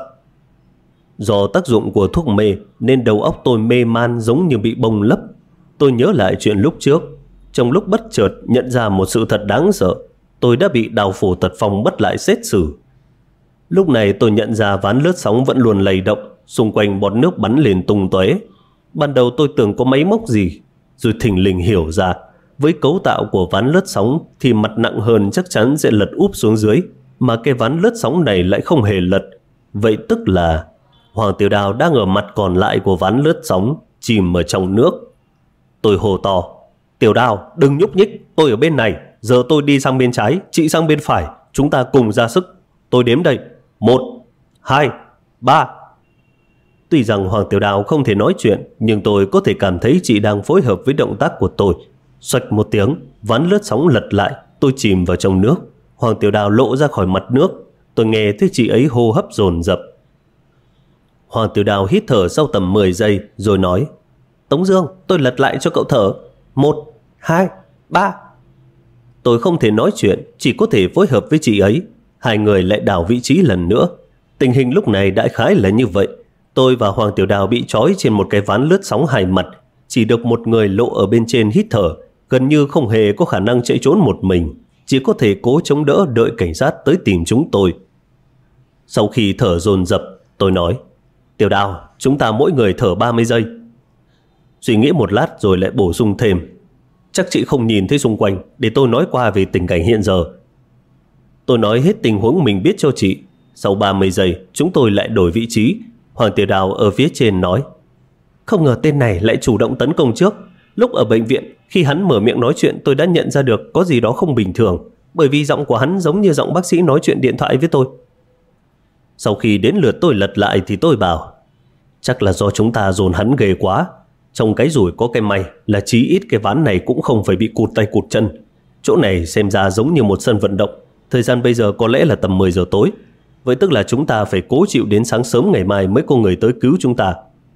Do tác dụng của thuốc mê nên đầu óc tôi mê man giống như bị bông lấp. Tôi nhớ lại chuyện lúc trước. Trong lúc bất chợt nhận ra một sự thật đáng sợ, tôi đã bị Đào Phổ Tật Phong bắt lại xét xử. Lúc này tôi nhận ra ván lướt sóng vẫn luôn lay động, xung quanh bọt nước bắn lên tung tóe. Ban đầu tôi tưởng có máy móc gì, rồi thình lình hiểu ra, với cấu tạo của ván lướt sóng thì mặt nặng hơn chắc chắn sẽ lật úp xuống dưới, mà cái ván lướt sóng này lại không hề lật. Vậy tức là Hoàng Tiểu Đào đang ở mặt còn lại của ván lướt sóng, chìm ở trong nước. Tôi hô to: Tiểu Đào, đừng nhúc nhích, tôi ở bên này. Giờ tôi đi sang bên trái, chị sang bên phải, chúng ta cùng ra sức. Tôi đếm đây: 1, 2, 3. Tuy rằng Hoàng Tiểu Đào không thể nói chuyện, nhưng tôi có thể cảm thấy chị đang phối hợp với động tác của tôi. Xoạch một tiếng, ván lướt sóng lật lại, tôi chìm vào trong nước. Hoàng Tiểu Đào lộ ra khỏi mặt nước. Tôi nghe thấy chị ấy hô hấp dồn dập. Hoàng Tiểu Đào hít thở sau tầm 10 giây rồi nói: Tống Dương, tôi lật lại cho cậu thở. 1, 2, 3. Tôi không thể nói chuyện, chỉ có thể phối hợp với chị ấy. Hai người lại đảo vị trí lần nữa. Tình hình lúc này đại khái là như vậy. Tôi và Hoàng Tiểu Đào bị trói trên một cái ván lướt sóng hai mặt, chỉ được một người lộ ở bên trên hít thở, gần như không hề có khả năng chạy trốn một mình, chỉ có thể cố chống đỡ đợi cảnh sát tới tìm chúng tôi. Sau khi thở dồn dập, tôi nói: Tiểu Đào, chúng ta mỗi người thở 30 giây. Suy nghĩ một lát rồi lại bổ sung thêm: Chắc chị không nhìn thấy xung quanh, để tôi nói qua về tình cảnh hiện giờ. Tôi nói hết tình huống mình biết cho chị. Sau 30 giây, chúng tôi lại đổi vị trí. Hoàng Tiểu Đào ở phía trên nói: Không ngờ tên này lại chủ động tấn công trước. Lúc ở bệnh viện, khi hắn mở miệng nói chuyện, tôi đã nhận ra được có gì đó không bình thường, bởi vì giọng của hắn giống như giọng bác sĩ nói chuyện điện thoại với tôi. Sau khi đến lượt tôi lật lại thì tôi bảo: Chắc là do chúng ta dồn hắn ghê quá. Trong cái rủi có cái may là chí ít cái ván này cũng không phải bị cụt tay cụt chân. Chỗ này xem ra giống như một sân vận động. Thời gian bây giờ có lẽ là tầm 10 giờ tối. Vậy tức là chúng ta phải cố chịu đến sáng sớm ngày mai mới có người tới cứu chúng ta.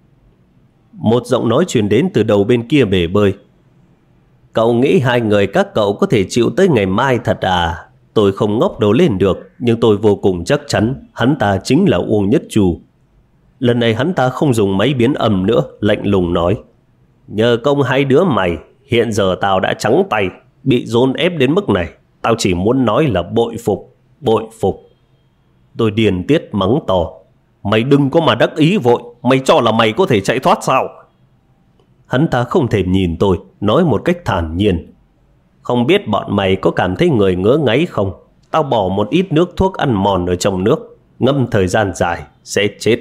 Một giọng nói truyền đến từ đầu bên kia bể bơi: Cậu nghĩ hai người các cậu có thể chịu tới ngày mai thật à? Tôi không ngóc đầu lên được, nhưng tôi vô cùng chắc chắn hắn ta chính là Uông Nhất Trù. Lần này hắn ta không dùng máy biến âm nữa, lạnh lùng nói: Nhờ công hai đứa mày, hiện giờ tao đã trắng tay, bị dồn ép đến mức này. Tao chỉ muốn nói là bội phục, bội phục. Tôi điên tiết mắng to: Mày đừng có mà đắc ý vội, mày cho là mày có thể chạy thoát sao? Hắn ta không thèm nhìn tôi, nói một cách thản nhiên: Không biết bọn mày có cảm thấy người ngứa ngáy không? Tao bỏ một ít nước thuốc ăn mòn ở trong nước, ngâm thời gian dài sẽ chết.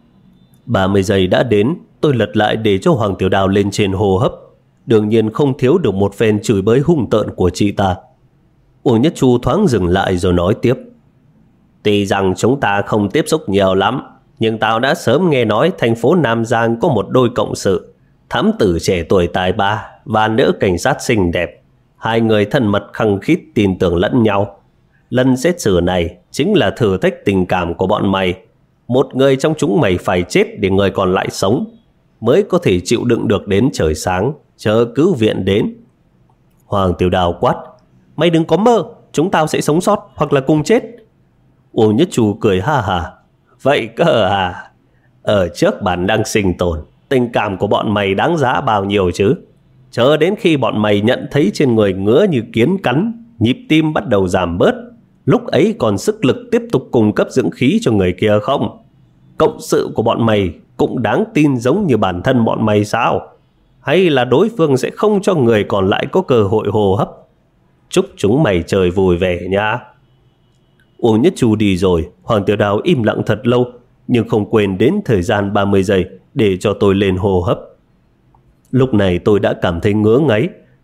30 giây đã đến, tôi lật lại để cho Hoàng Tiểu Đào lên trên hô hấp. Đương nhiên không thiếu được một phen chửi bới hung tợn của chị ta. Uông Nhất Chu thoáng dừng lại rồi nói tiếp: Tuy rằng chúng ta không tiếp xúc nhiều lắm, nhưng tao đã sớm nghe nói thành phố Nam Giang có một đôi cộng sự, thám tử trẻ tuổi tài ba và nữ cảnh sát xinh đẹp. Hai người thân mật khăng khít tin tưởng lẫn nhau. Lần xét xử này chính là thử thách tình cảm của bọn mày. Một người trong chúng mày phải chết để người còn lại sống, mới có thể chịu đựng được đến trời sáng, chờ cứu viện đến. Hoàng Tiểu Đào quát: Mày đừng có mơ, chúng tao sẽ sống sót hoặc là cùng chết. Uông Nhất Trù cười ha hà: Vậy cơ à? Ở trước bản năng sinh tồn, tình cảm của bọn mày đáng giá bao nhiêu chứ? Chờ đến khi bọn mày nhận thấy trên người ngứa như kiến cắn, nhịp tim bắt đầu giảm bớt, lúc ấy còn sức lực tiếp tục cung cấp dưỡng khí cho người kia không? Cộng sự của bọn mày cũng đáng tin giống như bản thân bọn mày sao? Hay là đối phương sẽ không cho người còn lại có cơ hội hô hấp? Chúc chúng mày trời vui vẻ nha. Uông Nhất Chu đi rồi, Hoàng Tiểu Đào im lặng thật lâu, nhưng không quên đến thời gian 30 giây để cho tôi lên hô hấp. Lúc này tôi đã cảm thấy ngứa ngáy,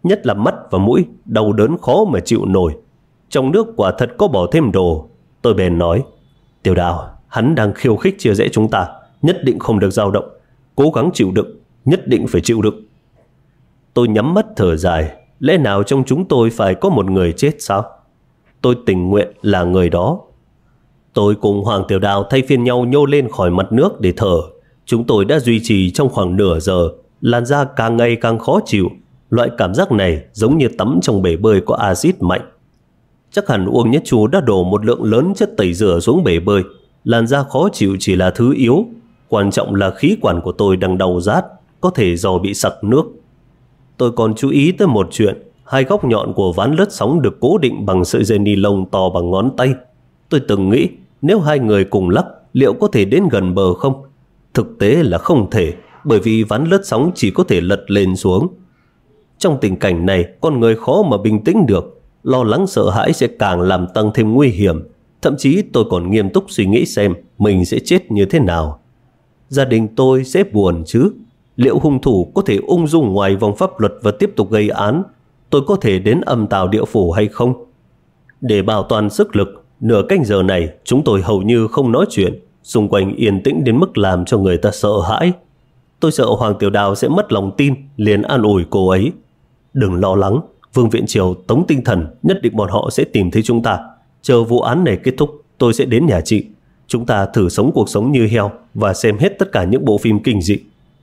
nhất là mắt và mũi, đau đớn khó mà chịu nổi. Trong nước quả thật có bỏ thêm đồ. Tôi bèn nói, Tiểu Đào, hắn đang khiêu khích chia rẽ chúng ta, nhất định không được dao động. Cố gắng chịu đựng, nhất định phải chịu đựng. Tôi nhắm mắt thở dài. Lẽ nào trong chúng tôi phải có một người chết sao? Tôi tình nguyện là người đó. Tôi cùng Hoàng Tiểu Đào thay phiên nhau nhô lên khỏi mặt nước để thở. Chúng tôi đã duy trì trong khoảng nửa giờ. Làn da càng ngày càng khó chịu. Loại cảm giác này giống như tắm trong bể bơi có axit mạnh. Chắc hẳn Uông Nhất Chu đã đổ một lượng lớn chất tẩy rửa xuống bể bơi. Làn da khó chịu chỉ là thứ yếu. Quan trọng là khí quản của tôi đang đau rát, có thể do bị sặc nước. Tôi còn chú ý tới một chuyện. Hai góc nhọn của ván lướt sóng được cố định bằng sợi dây ni lông to bằng ngón tay. Tôi từng nghĩ nếu hai người cùng lắc, liệu có thể đến gần bờ không? Thực tế là không thể, bởi vì ván lướt sóng chỉ có thể lật lên xuống. Trong tình cảnh này, con người khó mà bình tĩnh được. Lo lắng sợ hãi sẽ càng làm tăng thêm nguy hiểm. Thậm chí tôi còn nghiêm túc suy nghĩ xem mình sẽ chết như thế nào. Gia đình tôi sẽ buồn chứ? Liệu hung thủ có thể ung dung ngoài vòng pháp luật và tiếp tục gây án? Tôi có thể đến Âm Tào Địa Phủ hay không? Để bảo toàn sức lực, nửa canh giờ này chúng tôi hầu như không nói chuyện. Xung quanh yên tĩnh đến mức làm cho người ta sợ hãi. Tôi sợ Hoàng Tiểu Đào sẽ mất lòng tin, liền an ủi cô ấy. Đừng lo lắng, Vương Viện Triều, Tống Tinh Thần, nhất định bọn họ sẽ tìm thấy chúng ta. Chờ vụ án này kết thúc, tôi sẽ đến nhà chị. Chúng ta thử sống cuộc sống như heo và xem hết tất cả những bộ phim kinh dị.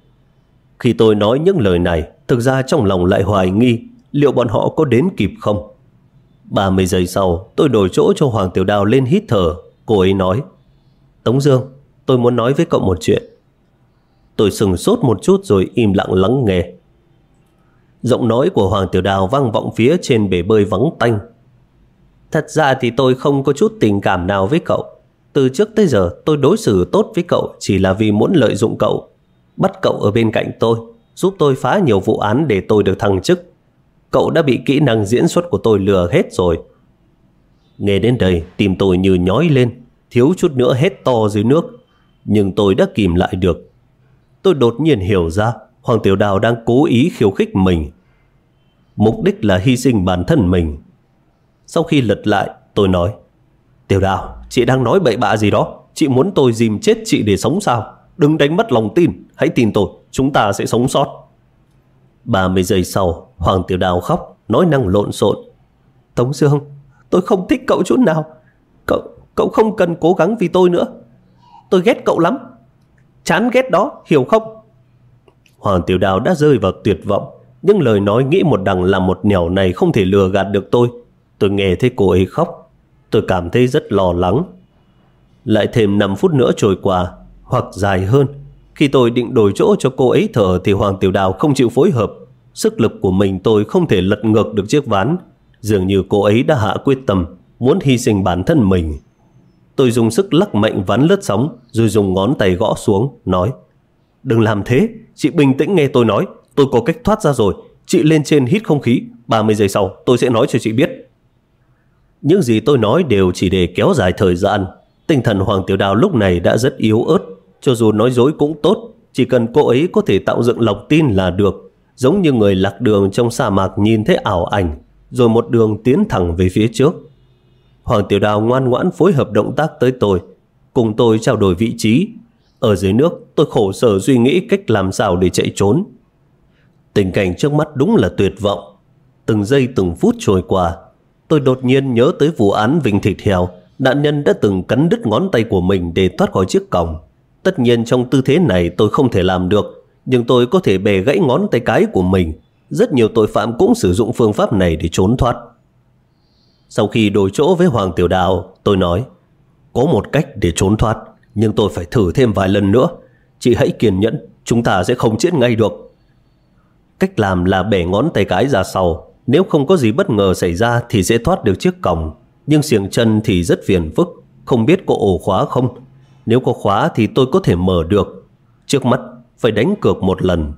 Khi tôi nói những lời này, thực ra trong lòng lại hoài nghi liệu bọn họ có đến kịp không. 30 giây sau, tôi đổi chỗ cho Hoàng Tiểu Đào lên hít thở. Cô ấy nói, Tống Dương, tôi muốn nói với cậu một chuyện. Tôi sừng sốt một chút rồi im lặng lắng nghe. Giọng nói của Hoàng Tiểu Đào vang vọng phía trên bể bơi vắng tanh. Thật ra thì tôi không có chút tình cảm nào với cậu. Từ trước tới giờ tôi đối xử tốt với cậu chỉ là vì muốn lợi dụng cậu, bắt cậu ở bên cạnh tôi, giúp tôi phá nhiều vụ án để tôi được thăng chức. Cậu đã bị kỹ năng diễn xuất của tôi lừa hết rồi. Nghe đến đây, tim tôi như nhói lên, thiếu chút nữa hét to dưới nước. Nhưng tôi đã kìm lại được. Tôi đột nhiên hiểu ra Hoàng Tiểu Đào đang cố ý khiêu khích mình. Mục đích là hy sinh bản thân mình. Sau khi lật lại, tôi nói, Tiểu Đào, chị đang nói bậy bạ gì đó? Chị muốn tôi dìm chết chị để sống sao? Đừng đánh mất lòng tin. Hãy tin tôi, chúng ta sẽ sống sót. 30 giây sau, Hoàng Tiểu Đào khóc, nói năng lộn xộn. Tống Dương, tôi không thích cậu chút nào. Cậu không cần cố gắng vì tôi nữa. Tôi ghét cậu lắm. Chán ghét đó, hiểu không? Hoàng Tiểu Đào đã rơi vào tuyệt vọng. Nhưng lời nói nghĩ một đằng làm một nẻo này không thể lừa gạt được tôi. Tôi nghe thấy cô ấy khóc, tôi cảm thấy rất lo lắng. Lại thêm 5 phút nữa trôi qua, hoặc dài hơn. Khi tôi định đổi chỗ cho cô ấy thở thì Hoàng Tiểu Đào không chịu phối hợp. Sức lực của mình tôi không thể lật ngược được chiếc ván. Dường như cô ấy đã hạ quyết tâm muốn hy sinh bản thân mình. Tôi dùng sức lắc mạnh ván lướt sóng, rồi dùng ngón tay gõ xuống, nói, đừng làm thế, chị bình tĩnh nghe tôi nói. Tôi có cách thoát ra rồi. Chị lên trên hít không khí, 30 giây sau tôi sẽ nói cho chị biết. Những gì tôi nói đều chỉ để kéo dài thời gian. Tinh thần Hoàng Tiểu Đào lúc này đã rất yếu ớt. Cho dù nói dối cũng tốt, chỉ cần cô ấy có thể tạo dựng lòng tin là được. Giống như người lạc đường trong sa mạc nhìn thấy ảo ảnh, rồi một đường tiến thẳng về phía trước. Hoàng Tiểu Đào ngoan ngoãn phối hợp động tác tới tôi, cùng tôi trao đổi vị trí. Ở dưới nước, tôi khổ sở suy nghĩ cách làm sao để chạy trốn. Tình cảnh trước mắt đúng là tuyệt vọng. Từng giây từng phút trôi qua, tôi đột nhiên nhớ tới vụ án Vinh Thịt Heo. Nạn nhân đã từng cắn đứt ngón tay của mình để thoát khỏi chiếc còng. Tất nhiên trong tư thế này tôi không thể làm được, nhưng tôi có thể bẻ gãy ngón tay cái của mình. Rất nhiều tội phạm cũng sử dụng phương pháp này để trốn thoát. Sau khi đổi chỗ với Hoàng Tiểu Đào, tôi nói, có một cách để trốn thoát, nhưng tôi phải thử thêm vài lần nữa. Chị hãy kiên nhẫn, chúng ta sẽ không chết ngay được. Cách làm là bẻ ngón tay cái ra sau. Nếu không có gì bất ngờ xảy ra thì sẽ thoát được chiếc còng. Nhưng xiềng chân thì rất phiền phức, không biết có ổ khóa không. Nếu có khóa thì tôi có thể mở được. Trước mắt phải đánh cược một lần.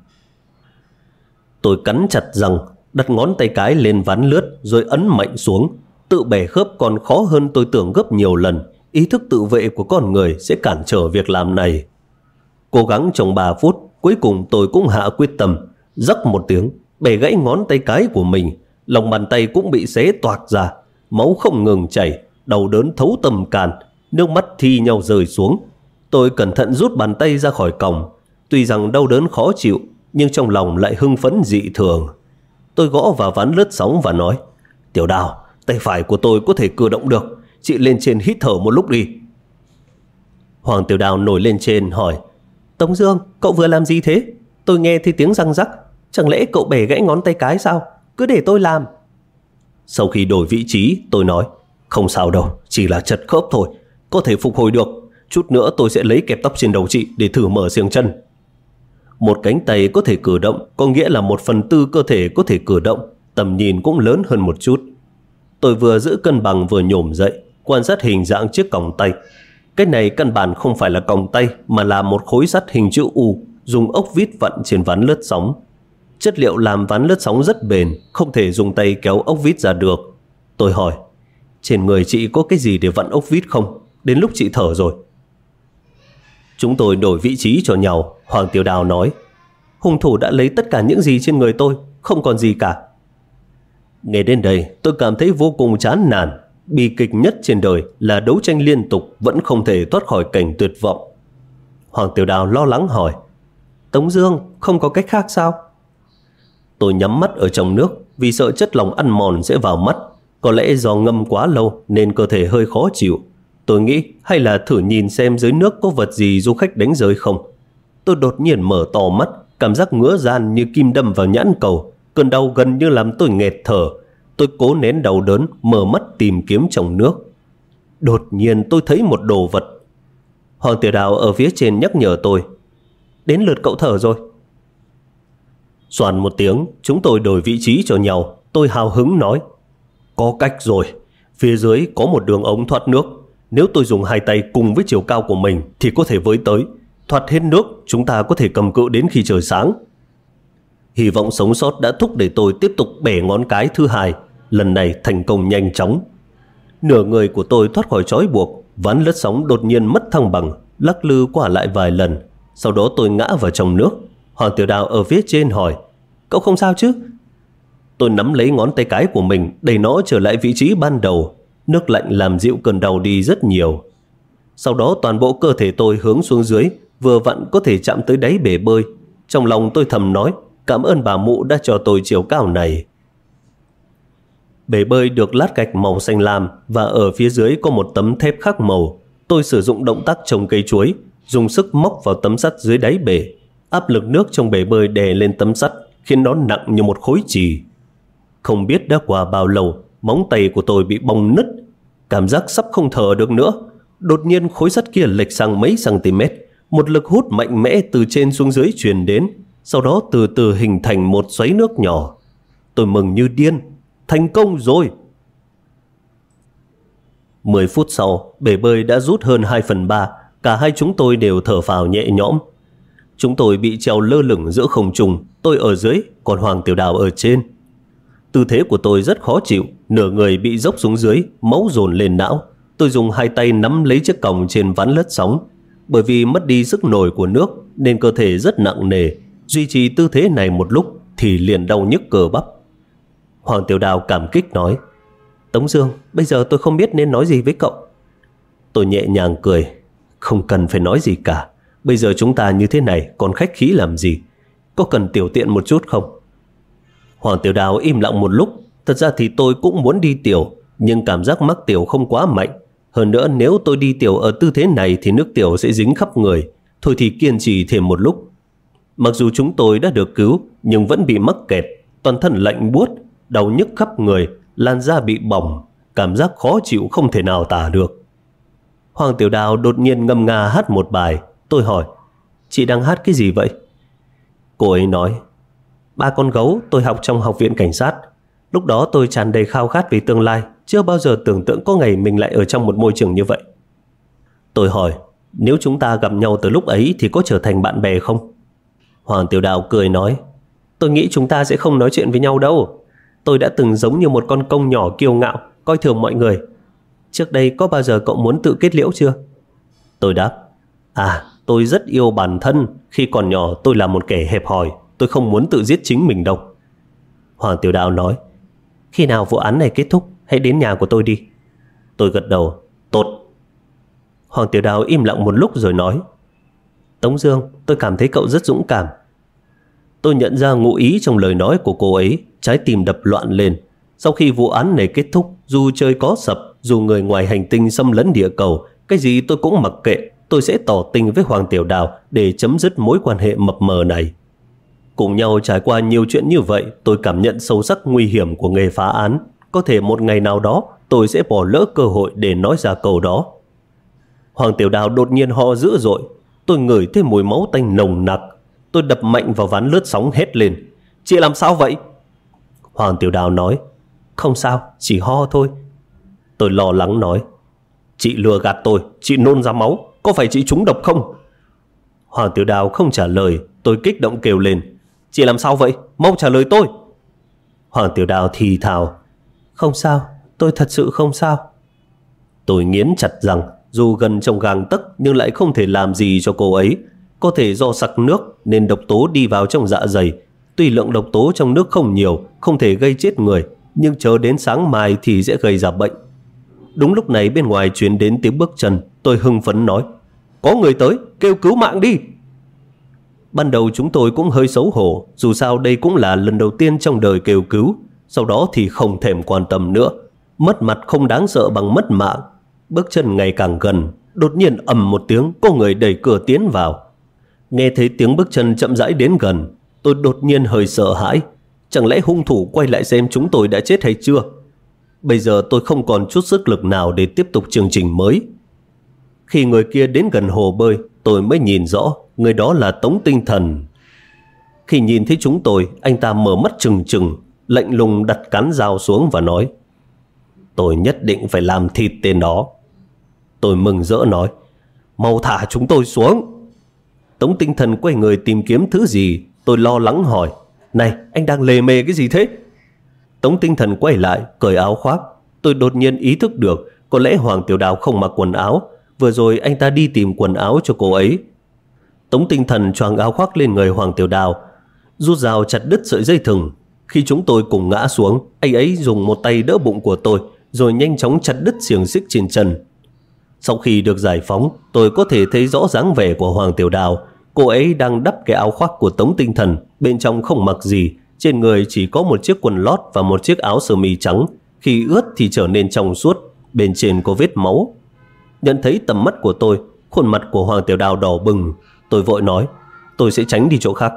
Tôi cắn chặt răng, đặt ngón tay cái lên ván lướt rồi ấn mạnh xuống. Tự bẻ khớp còn khó hơn tôi tưởng gấp nhiều lần. Ý thức tự vệ của con người sẽ cản trở việc làm này. Cố gắng trong 3 phút, cuối cùng tôi cũng hạ quyết tâm. Rắc một tiếng, bẻ gãy ngón tay cái của mình, lòng bàn tay cũng bị xé toạc ra, máu không ngừng chảy, đau đớn thấu tâm can, nước mắt thi nhau rơi xuống. Tôi cẩn thận rút bàn tay ra khỏi còng, tuy rằng đau đớn khó chịu, nhưng trong lòng lại hưng phấn dị thường. Tôi gõ vào ván lướt sóng và nói: Tiểu Đào, tay phải của tôi có thể cử động được, chị lên trên hít thở một lúc đi. Hoàng Tiểu Đào nổi lên trên hỏi: Tống Dương, cậu vừa làm gì thế? Tôi nghe thấy tiếng răng rắc, chẳng lẽ cậu bẻ gãy ngón tay cái sao? Cứ để tôi làm. Sau khi đổi vị trí, tôi nói: Không sao đâu, chỉ là chật khớp thôi, có thể phục hồi được. Chút nữa tôi sẽ lấy kẹp tóc trên đầu chị để thử mở xiềng chân. Một cánh tay có thể cử động có nghĩa là 1/4 cơ thể có thể cử động, tầm nhìn cũng lớn hơn một chút. Tôi vừa giữ cân bằng vừa nhổm dậy, quan sát hình dạng chiếc còng tay. Cái này căn bản không phải là còng tay, mà là một khối sắt hình chữ U, dùng ốc vít vặn trên ván lướt sóng. Chất liệu làm ván lướt sóng rất bền, không thể dùng tay kéo ốc vít ra được. Tôi hỏi: Trên người chị có cái gì để vặn ốc vít không? Đến lúc chị thở rồi. Chúng tôi đổi vị trí cho nhau. Hoàng Tiểu Đào nói: Hung thủ đã lấy tất cả những gì trên người tôi, không còn gì cả. Nghe đến đây tôi cảm thấy vô cùng chán nản. Bi kịch nhất trên đời là đấu tranh liên tục vẫn không thể thoát khỏi cảnh tuyệt vọng. Hoàng Tiểu Đào lo lắng hỏi: Tống Dương, không có cách khác sao? Tôi nhắm mắt ở trong nước vì sợ chất lỏng ăn mòn sẽ vào mắt. Có lẽ do ngâm quá lâu nên cơ thể hơi khó chịu. Tôi nghĩ hay là thử nhìn xem dưới nước có vật gì du khách đánh rơi không. Tôi đột nhiên mở to mắt, cảm giác ngứa ran như kim đâm vào nhãn cầu. Cơn đau gần như làm tôi nghẹt thở. Tôi cố nén đau đớn, mở mắt tìm kiếm trong nước. Đột nhiên tôi thấy một đồ vật. Hoàng Tiểu Đào ở phía trên nhắc nhở tôi: Đến lượt cậu thở rồi. Xoàn một tiếng, chúng tôi đổi vị trí cho nhau. Tôi hào hứng nói: Có cách rồi, phía dưới có một đường ống thoát nước. Nếu tôi dùng hai tay cùng với chiều cao của mình thì có thể với tới. Thoát hết nước, chúng ta có thể cầm cự đến khi trời sáng. Hy vọng sống sót đã thúc đẩy tôi tiếp tục bẻ ngón cái thứ hai. Lần này thành công nhanh chóng. Nửa người của tôi thoát khỏi trói buộc. Ván lướt sóng đột nhiên mất thăng bằng, lắc lư qua lại vài lần. Sau đó tôi ngã vào trong nước. Hoàng Tiểu Đào ở phía trên hỏi: Cậu không sao chứ? Tôi nắm lấy ngón tay cái của mình, đẩy nó trở lại vị trí ban đầu. Nước lạnh làm dịu cơn đau đi rất nhiều. Sau đó toàn bộ cơ thể tôi hướng xuống dưới, vừa vặn có thể chạm tới đáy bể bơi. Trong lòng tôi thầm nói: Cảm ơn bà mụ đã cho tôi chiều cao này. Bể bơi được lát gạch màu xanh lam và ở phía dưới có một tấm thép khác màu. Tôi sử dụng động tác trồng cây chuối, dùng sức móc vào tấm sắt dưới đáy bể. Áp lực nước trong bể bơi đè lên tấm sắt, khiến nó nặng như một khối chì. Không biết đã qua bao lâu, móng tay của tôi bị bong nứt. Cảm giác sắp không thở được nữa. Đột nhiên khối sắt kia lệch sang mấy cm. Một lực hút mạnh mẽ từ trên xuống dưới truyền đến, sau đó từ từ hình thành một xoáy nước nhỏ. Tôi mừng như điên. Thành công rồi! 10 phút sau, bể bơi đã rút hơn 2/3. Cả hai chúng tôi đều thở phào nhẹ nhõm. Chúng tôi bị treo lơ lửng giữa không trung. Tôi ở dưới, còn Hoàng Tiểu Đào ở trên. Tư thế của tôi rất khó chịu, nửa người bị dốc xuống dưới, máu dồn lên não. Tôi dùng hai tay nắm lấy chiếc còng trên ván lướt sóng. Bởi vì mất đi sức nổi của nước nên cơ thể rất nặng nề. Duy trì tư thế này một lúc thì liền đau nhức cơ bắp. Hoàng Tiểu Đào cảm kích nói: Tống Dương, bây giờ tôi không biết nên nói gì với cậu. Tôi nhẹ nhàng cười: Không cần phải nói gì cả. Bây giờ chúng ta như thế này còn khách khí làm gì? Có cần tiểu tiện một chút không? Hoàng Tiểu Đào im lặng một lúc. Thật ra thì tôi cũng muốn đi tiểu, nhưng cảm giác mắc tiểu không quá mạnh. Hơn nữa nếu tôi đi tiểu ở tư thế này thì nước tiểu sẽ dính khắp người. Thôi thì kiên trì thêm một lúc. Mặc dù chúng tôi đã được cứu nhưng vẫn bị mắc kẹt. Toàn thân lạnh buốt, đau nhức khắp người, làn da bị bỏng, cảm giác khó chịu không thể nào tả được. Hoàng Tiểu Đào đột nhiên ngâm nga hát một bài. Tôi hỏi: Chị đang hát cái gì vậy? Cô ấy nói: Ba con gấu tôi học trong học viện cảnh sát. Lúc đó tôi tràn đầy khao khát về tương lai, chưa bao giờ tưởng tượng có ngày mình lại ở trong một môi trường như vậy. Tôi hỏi: Nếu chúng ta gặp nhau từ lúc ấy thì có trở thành bạn bè không? Hoàng Tiểu Đào cười nói: Tôi nghĩ chúng ta sẽ không nói chuyện với nhau đâu. Tôi đã từng giống như một con công nhỏ kiêu ngạo, coi thường mọi người. Trước đây có bao giờ cậu muốn tự kết liễu chưa? Tôi đáp: Tôi rất yêu bản thân. Khi còn nhỏ tôi là một kẻ hẹp hòi. Tôi không muốn tự giết chính mình đâu. Hoàng Tiểu Đào nói: Khi nào vụ án này kết thúc, hãy đến nhà của tôi đi. Tôi gật đầu: Tốt. Hoàng Tiểu Đào im lặng một lúc rồi nói: Tống Dương, tôi cảm thấy cậu rất dũng cảm. Tôi nhận ra ngụ ý trong lời nói của cô ấy, trái tim đập loạn lên. Sau khi vụ án này kết thúc, dù trời có sập, dù người ngoài hành tinh xâm lấn địa cầu, cái gì tôi cũng mặc kệ. Tôi sẽ tỏ tình với Hoàng Tiểu Đào để chấm dứt mối quan hệ mập mờ này. Cùng nhau trải qua nhiều chuyện như vậy, tôi cảm nhận sâu sắc nguy hiểm của nghề phá án. Có thể một ngày nào đó tôi sẽ bỏ lỡ cơ hội để nói ra câu đó. Hoàng Tiểu Đào đột nhiên ho dữ dội. Tôi ngửi thấy mùi máu tanh nồng nặc. Tôi đập mạnh vào ván lướt sóng hét lên: Chị làm sao vậy? Hoàng Tiểu Đào nói: Không sao, chỉ ho thôi. Tôi lo lắng nói: Chị lừa gạt tôi, chị nôn ra máu, có phải chị trúng độc không? Hoàng Tiểu Đào không trả lời. Tôi kích động kêu lên: Chị làm sao vậy? Mau trả lời tôi. Hoàng Tiểu Đào thì thào: Không sao, tôi thật sự không sao. Tôi nghiến chặt răng, dù gần trong gang tấc nhưng lại không thể làm gì cho cô ấy. Có thể do sặc nước nên độc tố đi vào trong dạ dày. Tuy lượng độc tố trong nước không nhiều, không thể gây chết người, nhưng chờ đến sáng mai thì sẽ gây ra bệnh. Đúng lúc này bên ngoài truyền đến tiếng bước chân. Tôi hưng phấn nói: Có người tới, kêu cứu mạng đi. Ban đầu chúng tôi cũng hơi xấu hổ, dù sao đây cũng là lần đầu tiên trong đời kêu cứu. Sau đó thì không thèm quan tâm nữa. Mất mặt không đáng sợ bằng mất mạng. Bước chân ngày càng gần, đột nhiên ầm một tiếng, có người đẩy cửa tiến vào. Nghe thấy tiếng bước chân chậm rãi đến gần, tôi đột nhiên hơi sợ hãi. Chẳng lẽ hung thủ quay lại xem chúng tôi đã chết hay chưa? Bây giờ tôi không còn chút sức lực nào để tiếp tục chương trình mới. Khi người kia đến gần hồ bơi, tôi mới nhìn rõ người đó là Tống Tinh Thần. Khi nhìn thấy chúng tôi, anh ta mở mắt trừng trừng, lạnh lùng đặt cán dao xuống và nói: Tôi nhất định phải làm thịt tên đó. Tôi mừng rỡ nói: Mau thả chúng tôi xuống. Tống Tinh Thần quay người tìm kiếm thứ gì. Tôi lo lắng hỏi: Này, anh đang lề mề cái gì thế? Tống Tinh Thần quay lại, cởi áo khoác. Tôi đột nhiên ý thức được có lẽ Hoàng Tiểu Đào không mặc quần áo. Vừa rồi anh ta đi tìm quần áo cho cô ấy. Tống Tinh Thần choàng áo khoác lên người Hoàng Tiểu Đào, rút dao chặt đứt sợi dây thừng. Khi chúng tôi cùng ngã xuống, anh ấy dùng một tay đỡ bụng của tôi, rồi nhanh chóng chặt đứt xiềng xích trên chân. Sau khi được giải phóng, tôi có thể thấy rõ dáng vẻ của Hoàng Tiểu Đào. Cô ấy đang đắp cái áo khoác của Tống Tinh Thần, bên trong không mặc gì, trên người chỉ có một chiếc quần lót và một chiếc áo sơ mi trắng. Khi ướt thì trở nên trong suốt, bên trên có vết máu. Nhận thấy tầm mắt của tôi, khuôn mặt của Hoàng Tiểu Đào đỏ bừng. Tôi vội nói: Tôi sẽ tránh đi chỗ khác.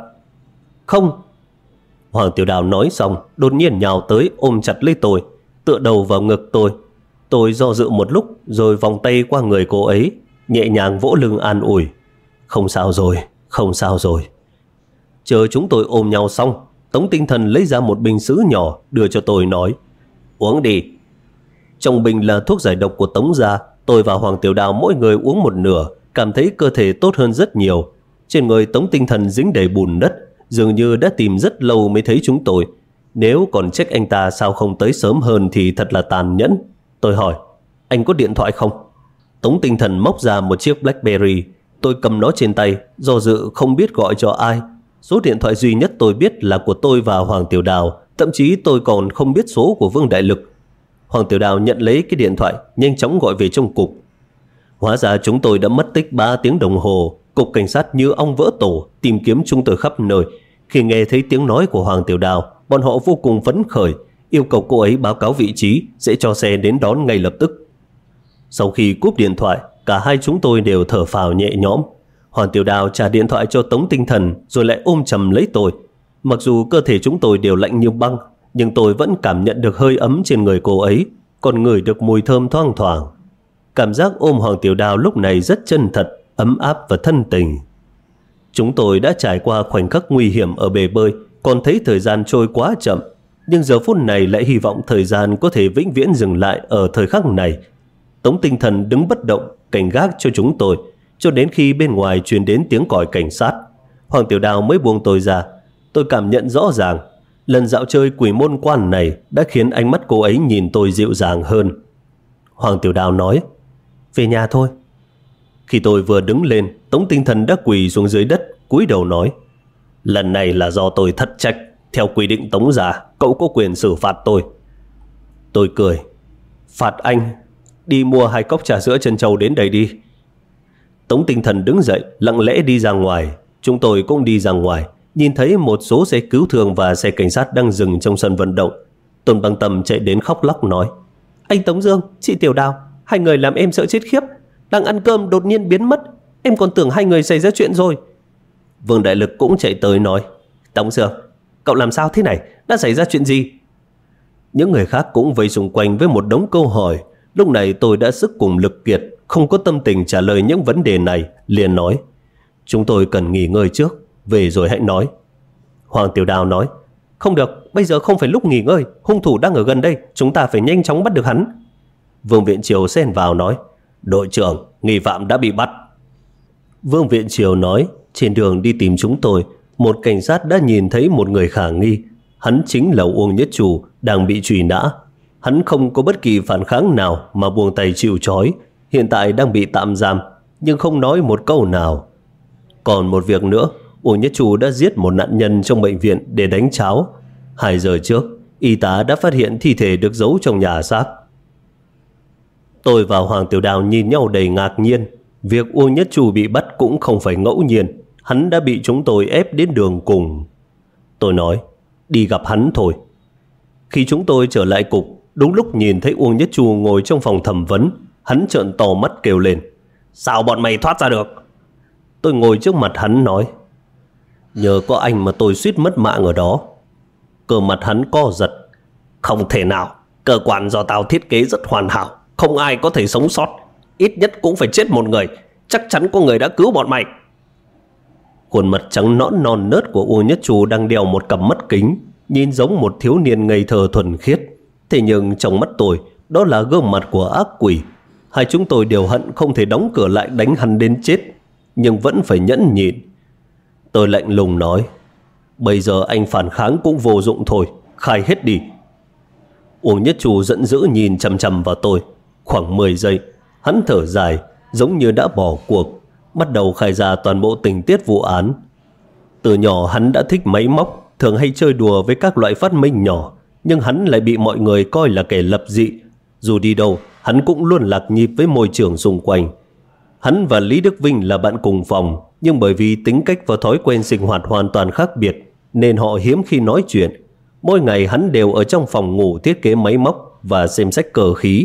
Không. Hoàng Tiểu Đào nói xong, đột nhiên nhào tới ôm chặt lấy tôi, tựa đầu vào ngực tôi. Tôi do dự một lúc rồi vòng tay qua người cô ấy, nhẹ nhàng vỗ lưng an ủi: Không sao rồi, không sao rồi. Chờ chúng tôi ôm nhau xong, Tống Tinh Thần lấy ra một bình sứ nhỏ đưa cho tôi, nói: Uống đi. Trong bình là thuốc giải độc của Tống gia. Tôi và Hoàng Tiểu Đào mỗi người uống một nửa, cảm thấy cơ thể tốt hơn rất nhiều. Trên người Tống Tinh Thần dính đầy bùn đất, dường như đã tìm rất lâu mới thấy chúng tôi. Nếu còn trách anh ta sao không tới sớm hơn thì thật là tàn nhẫn. Tôi hỏi: Anh có điện thoại không? Tống Tinh Thần móc ra một chiếc BlackBerry. Tôi cầm nó trên tay, do dự không biết gọi cho ai. Số điện thoại duy nhất tôi biết là của tôi và Hoàng Tiểu Đào. Thậm chí tôi còn không biết số của Vương Đại Lực. Hoàng Tiểu Đào nhận lấy cái điện thoại, nhanh chóng gọi về trong cục. Hóa ra chúng tôi đã mất tích 3 tiếng đồng hồ. Cục cảnh sát như ong vỡ tổ, tìm kiếm chúng tôi khắp nơi. Khi nghe thấy tiếng nói của Hoàng Tiểu Đào, bọn họ vô cùng phấn khởi, yêu cầu cô ấy báo cáo vị trí, sẽ cho xe đến đón ngay lập tức. Sau khi cúp điện thoại, cả hai chúng tôi đều thở phào nhẹ nhõm. Hoàng Tiểu Đào trả điện thoại cho Tống Tinh Thần, rồi lại ôm chầm lấy tôi. Mặc dù cơ thể chúng tôi đều lạnh như băng, nhưng tôi vẫn cảm nhận được hơi ấm trên người cô ấy, còn ngửi được mùi thơm thoang thoảng. Cảm giác ôm Hoàng Tiểu Đào lúc này rất chân thật, ấm áp và thân tình. Chúng tôi đã trải qua khoảnh khắc nguy hiểm ở bể bơi, còn thấy thời gian trôi quá chậm. Nhưng giờ phút này lại hy vọng thời gian có thể vĩnh viễn dừng lại ở thời khắc này. Tống Tinh Thần đứng bất động, cảnh gác cho chúng tôi, cho đến khi bên ngoài truyền đến tiếng còi cảnh sát. Hoàng Tiểu Đào mới buông tôi ra. Tôi cảm nhận rõ ràng, lần dạo chơi Quỷ Môn Quan này đã khiến ánh mắt cô ấy nhìn tôi dịu dàng hơn. Hoàng Tiểu Đào nói: Về nhà thôi. Khi tôi vừa đứng lên, Tống Tinh Thần đã quỳ xuống dưới đất, cúi đầu nói: Lần này là do tôi thất trách, Theo quy định Tống gia, cậu có quyền xử phạt tôi. Tôi cười. Phạt anh? Đi mua 2 cốc trà sữa trân châu đến đây đi. Tống Tinh Thần đứng dậy, lặng lẽ đi ra ngoài. Chúng tôi cũng đi ra ngoài, nhìn thấy một số xe cứu thương và xe cảnh sát đang dừng trong sân vận động. Tôn Băng Tâm chạy đến khóc lóc nói: Anh Tống Dương, chị Tiểu Đào, 2 người làm em sợ chết khiếp. Đang ăn cơm đột nhiên biến mất, em còn tưởng 2 người xảy ra chuyện rồi. Vương Đại Lực cũng chạy tới nói: Tống Dương, cậu làm sao thế này? Đã xảy ra chuyện gì? Những người khác cũng vây xung quanh với một đống câu hỏi. Lúc này tôi đã sức cùng lực kiệt, không có tâm tình trả lời những vấn đề này, liền nói: Chúng tôi cần nghỉ ngơi trước, về rồi hãy nói. Hoàng Tiểu Đào nói: Không được, bây giờ không phải lúc nghỉ ngơi, hung thủ đang ở gần đây, chúng ta phải nhanh chóng bắt được hắn. Vương Viện Triều xen vào nói: Đội trưởng, nghi phạm đã bị bắt. Vương Viện Triều nói: Trên đường đi tìm chúng tôi, một cảnh sát đã nhìn thấy một người khả nghi. Hắn chính là Uông Nhất Trù, đang bị truy nã. Hắn không có bất kỳ phản kháng nào mà buông tay chịu trói, hiện tại đang bị tạm giam, nhưng không nói một câu nào. Còn một việc nữa, Uông Nhất Trù đã giết một nạn nhân trong bệnh viện để đánh cháo. 2 giờ trước, y tá đã phát hiện thi thể được giấu trong nhà xác. Tôi và Hoàng Tiểu Đào nhìn nhau đầy ngạc nhiên. Việc Uông Nhất Trù bị bắt cũng không phải ngẫu nhiên, hắn đã bị chúng tôi ép đến đường cùng. Tôi nói: Đi gặp hắn thôi. Khi chúng tôi trở lại cục, đúng lúc nhìn thấy Uông Nhất Trù ngồi trong phòng thẩm vấn. Hắn trợn to mắt kêu lên: Sao bọn mày thoát ra được? Tôi ngồi trước mặt hắn nói: Nhờ có anh mà tôi suýt mất mạng ở đó. Cơ mặt hắn co giật: Không thể nào, cơ quan do tao thiết kế rất hoàn hảo, không ai có thể sống sót. Ít nhất cũng phải chết một người, chắc chắn có người đã cứu bọn mày. Khuôn mặt trắng nõn non nớt của Uông Nhất Trù đang đeo một cặp mắt kính, nhìn giống một thiếu niên ngây thơ thuần khiết. Thế nhưng trong mắt tôi, đó là gương mặt của ác quỷ. Hai chúng tôi đều hận không thể đóng cửa lại đánh hắn đến chết, nhưng vẫn phải nhẫn nhịn. Tôi lạnh lùng nói: Bây giờ anh phản kháng cũng vô dụng thôi, khai hết đi. Uông Nhất Trù giận dữ nhìn chằm chằm vào tôi. Khoảng 10 giây, hắn thở dài, giống như đã bỏ cuộc, bắt đầu khai ra toàn bộ tình tiết vụ án. Từ nhỏ hắn đã thích máy móc, thường hay chơi đùa với các loại phát minh nhỏ, nhưng hắn lại bị mọi người coi là kẻ lập dị. Dù đi đâu, hắn cũng luôn lạc nhịp với môi trường xung quanh. Hắn và Lý Đức Vinh là bạn cùng phòng, nhưng bởi vì tính cách và thói quen sinh hoạt hoàn toàn khác biệt, nên họ hiếm khi nói chuyện. Mỗi ngày hắn đều ở trong phòng ngủ thiết kế máy móc và xem sách cờ khí.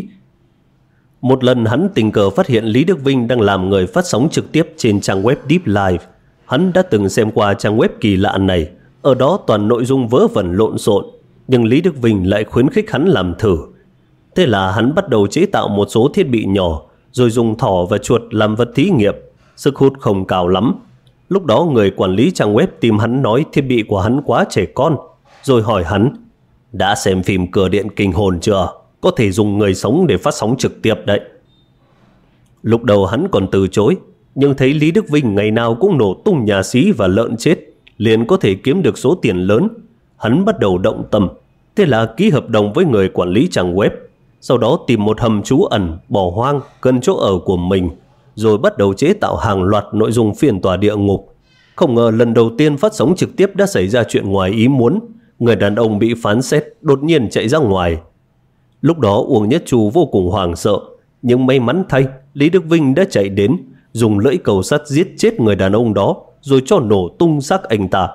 Một lần hắn tình cờ phát hiện Lý Đức Vinh đang làm người phát sóng trực tiếp trên trang web Deep Live. Hắn đã từng xem qua trang web kỳ lạ này, ở đó toàn nội dung vớ vẩn lộn xộn, nhưng Lý Đức Vinh lại khuyến khích hắn làm thử. Thế là hắn bắt đầu chế tạo một số thiết bị nhỏ, rồi dùng thỏ và chuột làm vật thí nghiệm. Sức hút không cao lắm. Lúc đó người quản lý trang web tìm hắn nói thiết bị của hắn quá trẻ con, rồi hỏi hắn: Đã xem phim Cửa Điện Kinh Hồn chưa? Có thể dùng người sống để phát sóng trực tiếp đấy. Lúc đầu hắn còn từ chối, nhưng thấy Lý Đức Vinh ngày nào cũng nổ tung nhà xí và lợn chết, liền có thể kiếm được số tiền lớn. Hắn bắt đầu động tâm, thế là ký hợp đồng với người quản lý trang web, sau đó tìm một hầm trú ẩn bỏ hoang gần chỗ ở của mình, rồi bắt đầu chế tạo hàng loạt nội dung phiên tòa địa ngục. Không ngờ lần đầu tiên phát sóng trực tiếp đã xảy ra chuyện ngoài ý muốn. Người đàn ông bị phán xét đột nhiên chạy ra ngoài. Lúc đó Uông Nhất Trù vô cùng hoảng sợ, nhưng may mắn thay, Lý Đức Vinh đã chạy đến, dùng lưỡi cầu sắt giết chết người đàn ông đó, rồi cho nổ tung xác anh ta.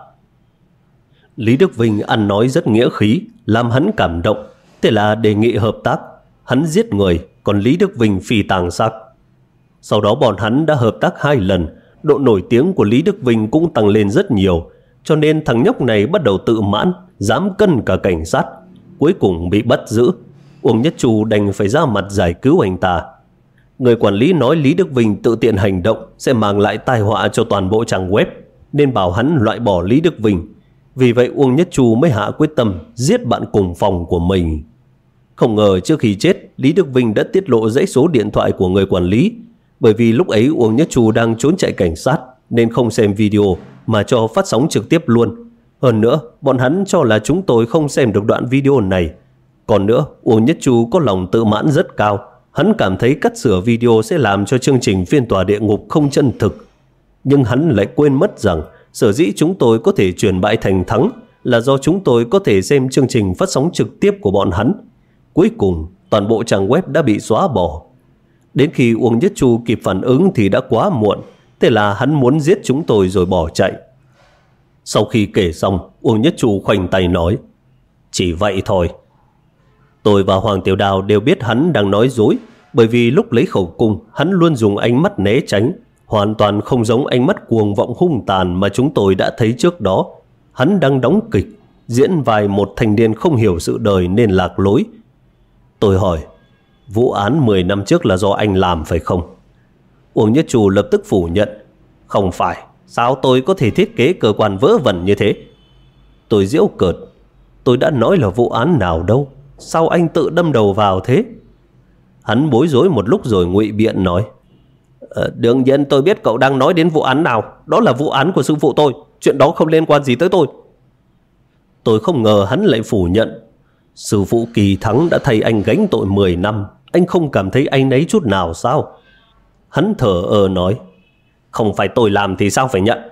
Lý Đức Vinh ăn nói rất nghĩa khí, làm hắn cảm động, thế là đề nghị hợp tác. Hắn giết người, còn Lý Đức Vinh phi tàng xác. Sau đó bọn hắn đã hợp tác 2 lần, độ nổi tiếng của Lý Đức Vinh cũng tăng lên rất nhiều, cho nên thằng nhóc này bắt đầu tự mãn, dám cân cả cảnh sát. Cuối cùng bị bắt giữ. Uông Nhất Trù đành phải ra mặt giải cứu anh ta. Người quản lý nói Lý Đức Vinh tự tiện hành động sẽ mang lại tai họa cho toàn bộ trang web, nên bảo hắn loại bỏ Lý Đức Vinh. Vì vậy Uông Nhất Trù mới hạ quyết tâm giết bạn cùng phòng của mình. Không ngờ trước khi chết, Lý Đức Vinh đã tiết lộ dãy số điện thoại của người quản lý. Bởi vì lúc ấy Uông Nhất Trù đang trốn chạy cảnh sát, nên không xem video mà cho phát sóng trực tiếp luôn. Hơn nữa, bọn hắn cho là chúng tôi không xem được đoạn video này. Còn nữa, Uông Nhất Trù có lòng tự mãn rất cao. Hắn cảm thấy cắt sửa video sẽ làm cho chương trình phiên tòa địa ngục không chân thực. Nhưng hắn lại quên mất rằng sở dĩ chúng tôi có thể chuyển bại thành thắng là do chúng tôi có thể xem chương trình phát sóng trực tiếp của bọn hắn. Cuối cùng, toàn bộ trang web đã bị xóa bỏ. Đến khi Uông Nhất Chu kịp phản ứng thì đã quá muộn, thế là hắn muốn giết chúng tôi rồi bỏ chạy. Sau khi kể xong, Uông Nhất Chu khoanh tay nói, chỉ vậy thôi. Tôi và Hoàng Tiểu Đào đều biết hắn đang nói dối, bởi vì lúc lấy khẩu cung, hắn luôn dùng ánh mắt né tránh, hoàn toàn không giống ánh mắt cuồng vọng hung tàn mà chúng tôi đã thấy trước đó. Hắn đang đóng kịch, diễn vai một thanh niên không hiểu sự đời nên lạc lối. Tôi hỏi, vụ án 10 năm trước là do anh làm phải không? Uông Nhất Chu lập tức phủ nhận, không phải, sao tôi có thể thiết kế cơ quan vớ vẩn như thế? Tôi giễu cợt, tôi đã nói là vụ án nào đâu, sao anh tự đâm đầu vào thế? Hắn bối rối một lúc rồi ngụy biện nói, đương nhiên tôi biết cậu đang nói đến vụ án nào, đó là vụ án của sư phụ tôi, chuyện đó không liên quan gì tới tôi. Tôi không ngờ hắn lại phủ nhận. Sư phụ Kỳ Thắng đã thay anh gánh tội 10 năm, anh không cảm thấy áy náy chút nào sao? Hắn thở nói, không phải tôi làm thì sao phải nhận?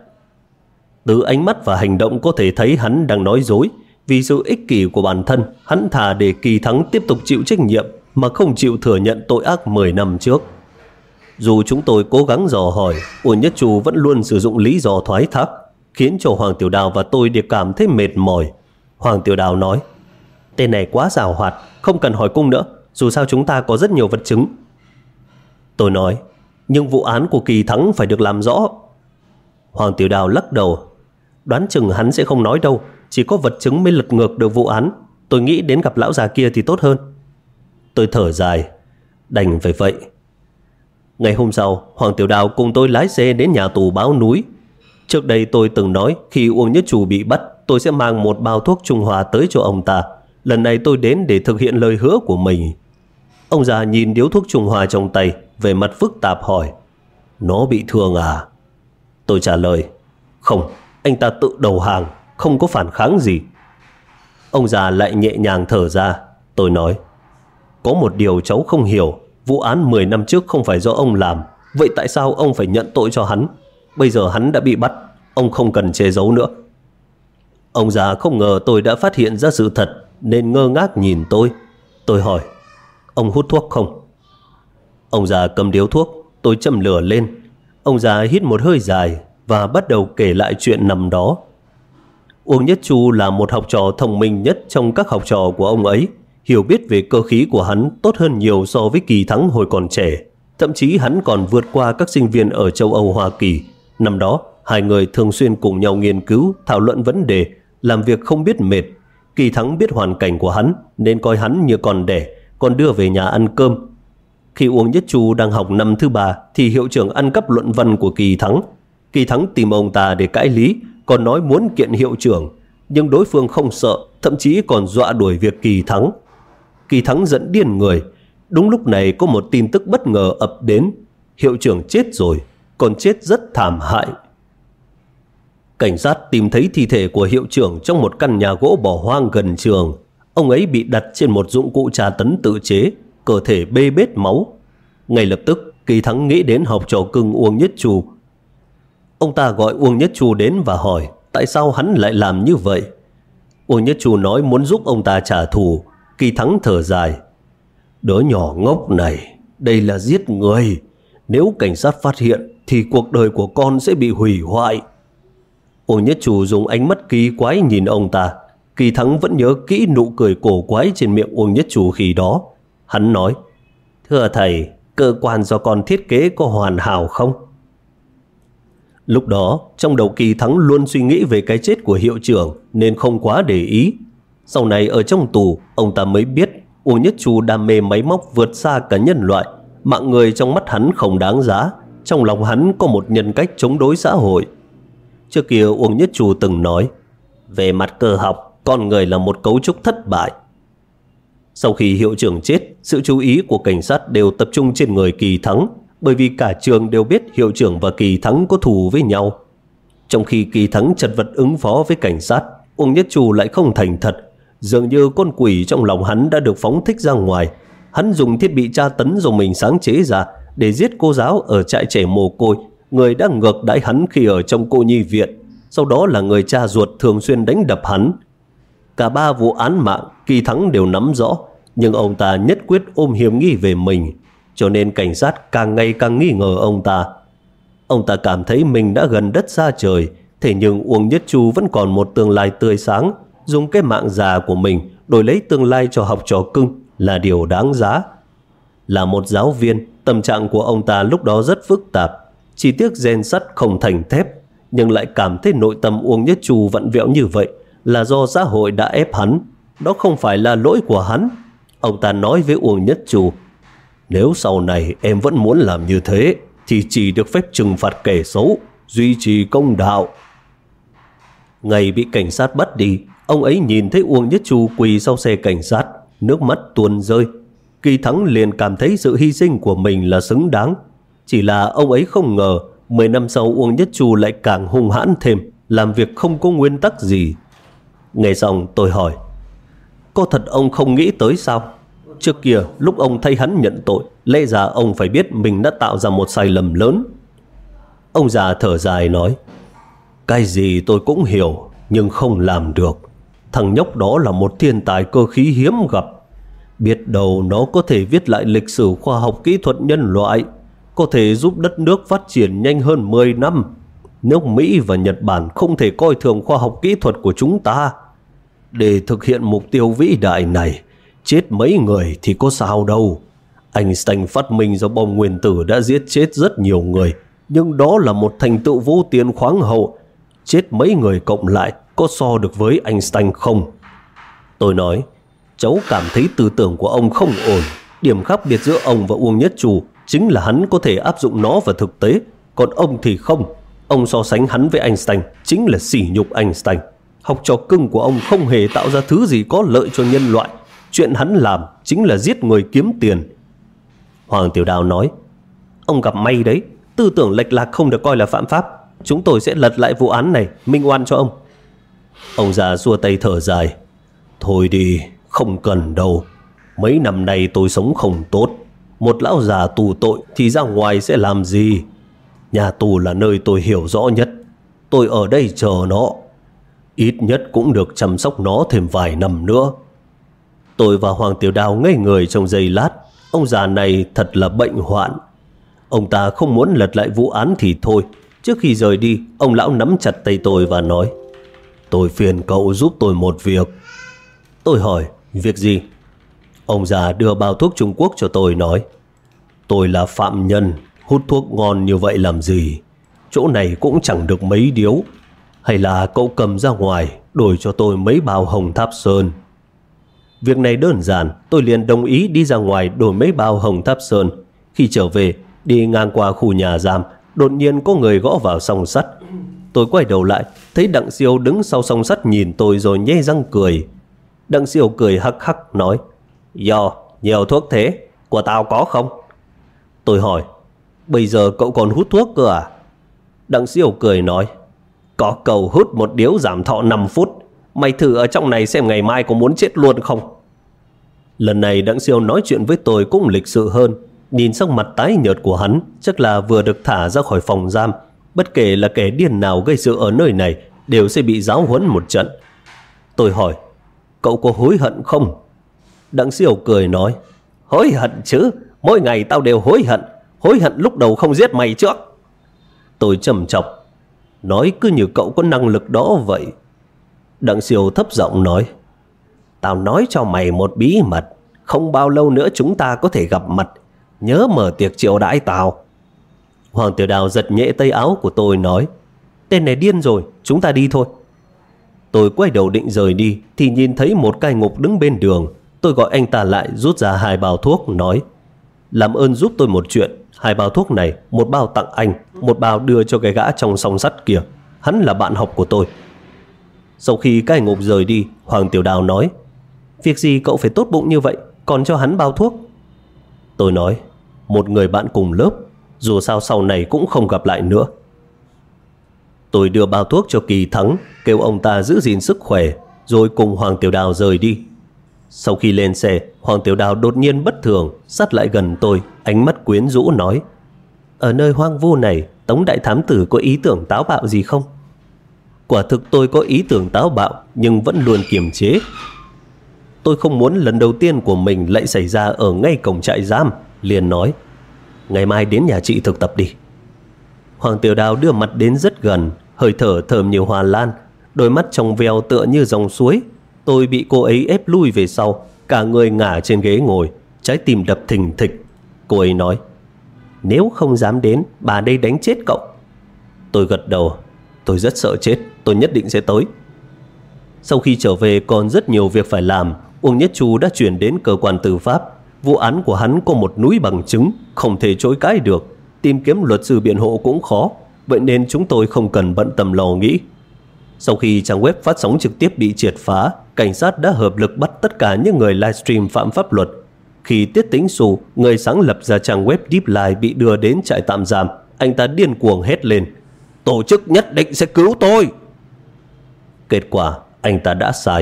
Từ ánh mắt và hành động có thể thấy hắn đang nói dối. Vì sự ích kỷ của bản thân, hắn thà để Kỳ Thắng tiếp tục chịu trách nhiệm mà không chịu thừa nhận tội ác 10 năm trước. Dù chúng tôi cố gắng dò hỏi, Uông Nhất Chu vẫn luôn sử dụng lý do thoái thác, khiến cho Hoàng Tiểu Đào và tôi đều cảm thấy mệt mỏi. Hoàng Tiểu Đào nói, tên này quá giàu hoạt, không cần hỏi cung nữa, dù sao chúng ta có rất nhiều vật chứng. Tôi nói, nhưng vụ án của Kỳ Thắng phải được làm rõ. Hoàng Tiểu Đào lắc đầu, đoán chừng hắn sẽ không nói đâu, chỉ có vật chứng mới lật ngược được vụ án. Tôi nghĩ đến gặp lão già kia thì tốt hơn. Tôi thở dài, đành phải vậy. Ngày hôm sau, Hoàng Tiểu Đào cùng tôi lái xe đến nhà tù Báo Núi. Trước đây tôi từng nói khi Uông Nhất Chu bị bắt, tôi sẽ mang một bao thuốc Trung Hoa tới cho ông ta. Lần này tôi đến để thực hiện lời hứa của mình. Ông già nhìn điếu thuốc Trung Hoa trong tay, về mặt phức tạp hỏi, nó bị thương à? Tôi trả lời, không, anh ta tự đầu hàng, không có phản kháng gì. Ông già lại nhẹ nhàng thở ra. Tôi nói, có một điều cháu không hiểu, vụ án 10 năm trước không phải do ông làm, vậy tại sao ông phải nhận tội cho hắn? Bây giờ hắn đã bị bắt, ông không cần che giấu nữa. Ông già không ngờ tôi đã phát hiện ra sự thật nên ngơ ngác nhìn tôi. Tôi hỏi, ông hút thuốc không? Ông già cầm điếu thuốc. Tôi châm lửa lên. Ông già hít một hơi dài và bắt đầu kể lại chuyện năm đó. Uông Nhất Chu là một học trò thông minh nhất trong các học trò của ông ấy. Hiểu biết về cơ khí của hắn tốt hơn nhiều so với Kỳ Thắng hồi còn trẻ. Thậm chí hắn còn vượt qua các sinh viên ở châu Âu, Hoa Kỳ. Năm đó, hai người thường xuyên cùng nhau nghiên cứu, thảo luận vấn đề, làm việc không biết mệt. Kỳ Thắng biết hoàn cảnh của hắn nên coi hắn như con đẻ, còn đưa về nhà ăn cơm. Khi Uông Nhất Chu đang học năm thứ 3 thì hiệu trưởng ăn cắp luận văn của Kỳ Thắng. Kỳ Thắng tìm ông ta để cãi lý, còn nói muốn kiện hiệu trưởng, nhưng đối phương không sợ, thậm chí còn dọa đuổi việc Kỳ Thắng. Kỳ Thắng giận điên người. Đúng lúc này có một tin tức bất ngờ ập đến, hiệu trưởng chết rồi, còn chết rất thảm hại. Cảnh sát tìm thấy thi thể của hiệu trưởng trong một căn nhà gỗ bỏ hoang gần trường. Ông ấy bị đặt trên một dụng cụ tra tấn tự chế, cơ thể bê bết máu. Ngay lập tức, Kỳ Thắng nghĩ đến học trò cưng Uông Nhất Chu. Ông ta gọi Uông Nhất Chu đến và hỏi tại sao hắn lại làm như vậy. Uông Nhất Chu nói muốn giúp ông ta trả thù. Kỳ Thắng thở dài, đứa nhỏ ngốc này, đây là giết người. Nếu cảnh sát phát hiện thì cuộc đời của con sẽ bị hủy hoại. Uông Nhất Chu dùng ánh mắt kỳ quái nhìn ông ta. Kỳ Thắng vẫn nhớ kỹ nụ cười cổ quái trên miệng Uông Nhất Chu khi đó. Hắn nói, thưa thầy, cơ quan do con thiết kế có hoàn hảo không? Lúc đó, trong đầu Kỳ Thắng luôn suy nghĩ về cái chết của hiệu trưởng nên không quá để ý. Sau này ở trong tù, ông ta mới biết Uông Nhất Chu đam mê máy móc vượt xa cả nhân loại. Mạng người trong mắt hắn không đáng giá. Trong lòng hắn có một nhân cách chống đối xã hội. Trước kia Uông Nhất Chu từng nói, về mặt cơ học, con người là một cấu trúc thất bại. Sau khi hiệu trưởng chết, sự chú ý của cảnh sát đều tập trung trên người Kỳ Thắng, bởi vì cả trường đều biết hiệu trưởng và Kỳ Thắng có thù với nhau. Trong khi Kỳ Thắng chật vật ứng phó với cảnh sát, Uông Nhất Chu lại không thành thật. Dường như con quỷ trong lòng hắn đã được phóng thích ra ngoài. Hắn dùng thiết bị tra tấn do mình sáng chế ra để giết cô giáo ở trại trẻ mồ côi, người đã ngược đãi hắn khi ở trong cô nhi viện. sau đó là người cha ruột thường xuyên đánh đập hắn. Cả 3 vụ án mạng Kỳ Thắng đều nắm rõ, nhưng ông ta nhất quyết ôm hiểm nghi về mình, cho nên cảnh sát càng ngày càng nghi ngờ ông ta. Ông ta cảm thấy mình đã gần đất xa trời, thế nhưng Uông Nhất Chu vẫn còn một tương lai tươi sáng, dùng cái mạng già của mình đổi lấy tương lai cho học trò cưng là điều đáng giá. Là một giáo viên, tâm trạng của ông ta lúc đó rất phức tạp, chỉ tiếc rèn sắt không thành thép, nhưng lại cảm thấy nội tâm Uông Nhất Chu vặn vẹo như vậy là do xã hội đã ép hắn, đó không phải là lỗi của hắn. Ông ta nói với Uông Nhất Chu: nếu sau này em vẫn muốn làm như thế thì chỉ được phép trừng phạt kẻ xấu, duy trì công đạo. Ngày bị cảnh sát bắt đi, ông ấy nhìn thấy Uông Nhất Chu quỳ sau xe cảnh sát, nước mắt tuôn rơi. Kỳ Thắng liền cảm thấy sự hy sinh của mình là xứng đáng. Chỉ là ông ấy không ngờ 10 năm sau Uông Nhất Chu lại càng hung hãn thêm, làm việc không có nguyên tắc gì. Nghe xong tôi hỏi: có thật ông không nghĩ tới sao? Trước kia lúc ông thấy hắn nhận tội, lẽ ra ông phải biết mình đã tạo ra một sai lầm lớn. Ông già thở dài nói: cái gì tôi cũng hiểu, nhưng không làm được. Thằng nhóc đó là một thiên tài cơ khí hiếm gặp. Biết đâu nó có thể viết lại lịch sử khoa học kỹ thuật nhân loại, có thể giúp đất nước phát triển nhanh hơn 10 năm. Nước Mỹ và Nhật Bản không thể coi thường khoa học kỹ thuật của chúng ta. Để thực hiện mục tiêu vĩ đại này, chết mấy người thì có sao đâu. Einstein phát minh ra bom nguyên tử đã giết chết rất nhiều người, nhưng đó là một thành tựu vô tiền khoáng hậu. Chết mấy người cộng lại có so được với Einstein không? Tôi nói: cháu cảm thấy tư tưởng của ông không ổn. Điểm khác biệt giữa ông và Uông Nhất Chu chính là hắn có thể áp dụng nó vào thực tế, còn ông thì không. Ông so sánh hắn với Einstein chính là sỉ nhục Einstein. Học trò cưng của ông không hề tạo ra thứ gì có lợi cho nhân loại. Chuyện hắn làm chính là giết người kiếm tiền. Hoàng Tiểu Đào nói: ông gặp may đấy, tư tưởng lệch lạc không được coi là phạm pháp. Chúng tôi sẽ lật lại vụ án này, minh oan cho ông. Ông già xua tay thở dài: thôi đi, không cần đâu. Mấy năm nay tôi sống không tốt. Một lão già tù tội thì ra ngoài sẽ làm gì? Nhà tù là nơi tôi hiểu rõ nhất. Tôi ở đây chờ nó, ít nhất cũng được chăm sóc nó thêm vài năm nữa. Tôi và Hoàng Tiểu Đào ngây người trong giây lát. Ông già này thật là bệnh hoạn. Ông ta không muốn lật lại vụ án thì thôi. Trước khi rời đi, ông lão nắm chặt tay tôi và nói: tôi phiền cậu giúp tôi một việc. Tôi hỏi: việc gì? Ông già đưa bao thuốc Trung Quốc cho tôi, nói: tôi là phạm nhân, hút thuốc ngon như vậy làm gì? Chỗ này cũng chẳng được mấy điếu. Hay là cậu cầm ra ngoài đổi cho tôi mấy bao Hồng Tháp Sơn? Việc này đơn giản, tôi liền đồng ý đi ra ngoài đổi mấy bao Hồng Tháp Sơn. Khi trở về, đi ngang qua khu nhà giam, đột nhiên có người gõ vào song sắt. Tôi quay đầu lại, thấy Đặng Siêu đứng sau song sắt nhìn tôi rồi nhe răng cười. Đặng Siêu cười hắc hắc nói: "Yo, nhiều thuốc thế, của tao có không?" Tôi hỏi: "Bây giờ cậu còn hút thuốc cơ à?" Đặng Siêu cười nói: "Có cầu hút một điếu giảm thọ 5 phút. Mày thử ở trong này xem ngày mai có muốn chết luôn không?" Lần này Đặng Siêu nói chuyện với tôi cũng lịch sự hơn. Nhìn sắc mặt tái nhợt của hắn, chắc là vừa được thả ra khỏi phòng giam. Bất kể là kẻ điên nào gây sự ở nơi này đều sẽ bị giáo huấn một trận. Tôi hỏi: "Cậu có hối hận không?" Đặng Siêu cười nói: "Hối hận chứ, mỗi ngày tao đều hối hận. Hối hận lúc đầu không giết mày trước." Tôi trầm trọng: "Nói cứ như cậu có năng lực đó vậy." Đặng Siêu thấp giọng nói: "Tao nói cho mày một bí mật. Không bao lâu nữa chúng ta có thể gặp mặt. Nhớ mở tiệc chiêu đãi tao." Hoàng Tiểu Đào giật nhẹ tay áo của tôi nói: "Tên này điên rồi, chúng ta đi thôi." Tôi quay đầu định rời đi thì nhìn thấy một cai ngục đứng bên đường. Tôi gọi anh ta lại, rút ra 2 bao thuốc, nói: "Làm ơn giúp tôi một chuyện. 2 bao thuốc này, một bao tặng anh, một bao đưa cho cái gã trong song sắt kia. Hắn là bạn học của tôi." Sau khi cai ngục rời đi, Hoàng Tiểu Đào nói: "Việc gì cậu phải tốt bụng như vậy, còn cho hắn bao thuốc?" Tôi nói: "Một người bạn cùng lớp, dù sao sau này cũng không gặp lại nữa." Tôi đưa bao thuốc cho Kỳ Thắng, kêu ông ta giữ gìn sức khỏe, rồi cùng Hoàng Tiểu Đào rời đi. Sau khi lên xe, Hoàng Tiểu Đào đột nhiên bất thường sát lại gần tôi, ánh mắt quyến rũ nói: "Ở nơi hoang vu này, Tống đại thám tử có ý tưởng táo bạo gì không?" Quả thực tôi có ý tưởng táo bạo nhưng vẫn luôn kiềm chế. Tôi không muốn lần đầu tiên của mình lại xảy ra ở ngay cổng trại giam, liền nói: ngày mai đến nhà chị thực tập đi. Hoàng Tiểu Đào đưa mặt đến rất gần, hơi thở thơm như hoa lan, đôi mắt trong veo tựa như dòng suối. Tôi bị cô ấy ép lui về sau, cả người ngả trên ghế ngồi, trái tim đập thình thịch. Cô ấy nói: nếu không dám đến, bà đây đánh chết cậu. Tôi gật đầu: tôi rất sợ chết, tôi nhất định sẽ tới. Sau khi trở về còn rất nhiều việc phải làm. Uông Nhất Chu đã chuyển đến cơ quan tư pháp. Vụ án của hắn có một núi bằng chứng, không thể chối cãi được. Tìm kiếm luật sư biện hộ cũng khó, vậy nên chúng tôi không cần bận tâm lo nghĩ. Sau khi trang web phát sóng trực tiếp bị triệt phá, cảnh sát đã hợp lực bắt tất cả những người livestream phạm pháp luật. Khi Tiết Tĩnh Xu, người sáng lập ra trang web Deepline, bị đưa đến trại tạm giam, anh ta điên cuồng hét lên: tổ chức nhất định sẽ cứu tôi. Kết quả anh ta đã sai.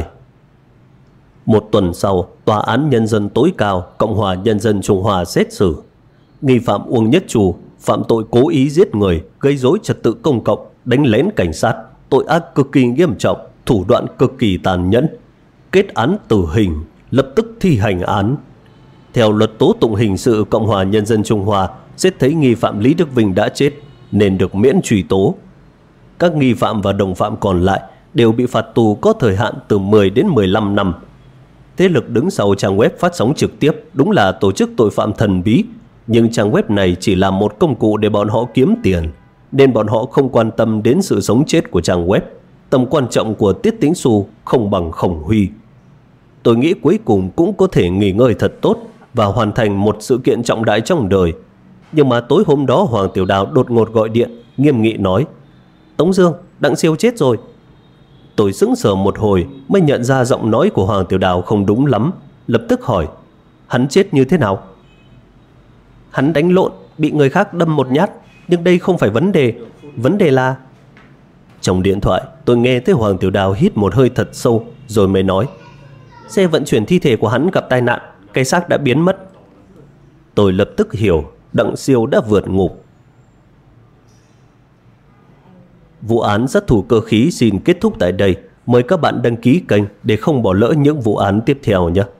Một tuần sau, Tòa án Nhân dân tối cao Cộng hòa Nhân dân Trung Hoa xét xử. Nghi phạm Uông Nhất Chu phạm tội cố ý giết người, gây rối trật tự công cộng, đánh lén cảnh sát, tội ác cực kỳ nghiêm trọng, thủ đoạn cực kỳ tàn nhẫn. Kết án tử hình, lập tức thi hành án. Theo luật tố tụng hình sự Cộng hòa Nhân dân Trung Hoa, xét thấy nghi phạm Lý Đức Vinh đã chết nên được miễn truy tố. Các nghi phạm và đồng phạm còn lại đều bị phạt tù có thời hạn từ 10 đến 15 năm. Thế lực đứng sau trang web phát sóng trực tiếp đúng là tổ chức tội phạm thần bí, nhưng trang web này chỉ là một công cụ để bọn họ kiếm tiền, nên bọn họ không quan tâm đến sự sống chết của trang web. Tầm quan trọng của Tiết Tĩnh Xu không bằng Khổng Huy. Tôi nghĩ cuối cùng cũng có thể nghỉ ngơi thật tốt và hoàn thành một sự kiện trọng đại trong đời. Nhưng mà tối hôm đó Hoàng Tiểu Đào đột ngột gọi điện, nghiêm nghị nói: Tống Dương, Đặng Siêu chết rồi. Tôi sững sờ một hồi mới nhận ra giọng nói của Hoàng Tiểu Đào không đúng lắm, lập tức hỏi: hắn chết như thế nào? Hắn đánh lộn, bị người khác đâm một nhát, nhưng đây không phải vấn đề là... Trong điện thoại tôi nghe thấy Hoàng Tiểu Đào hít một hơi thật sâu, rồi mới nói: xe vận chuyển thi thể của hắn gặp tai nạn, cái xác đã biến mất. Tôi lập tức hiểu Đặng Siêu đã vượt ngục. Vụ án sát thủ cơ khí xin kết thúc tại đây. Mời các bạn đăng ký kênh để không bỏ lỡ những vụ án tiếp theo nhé.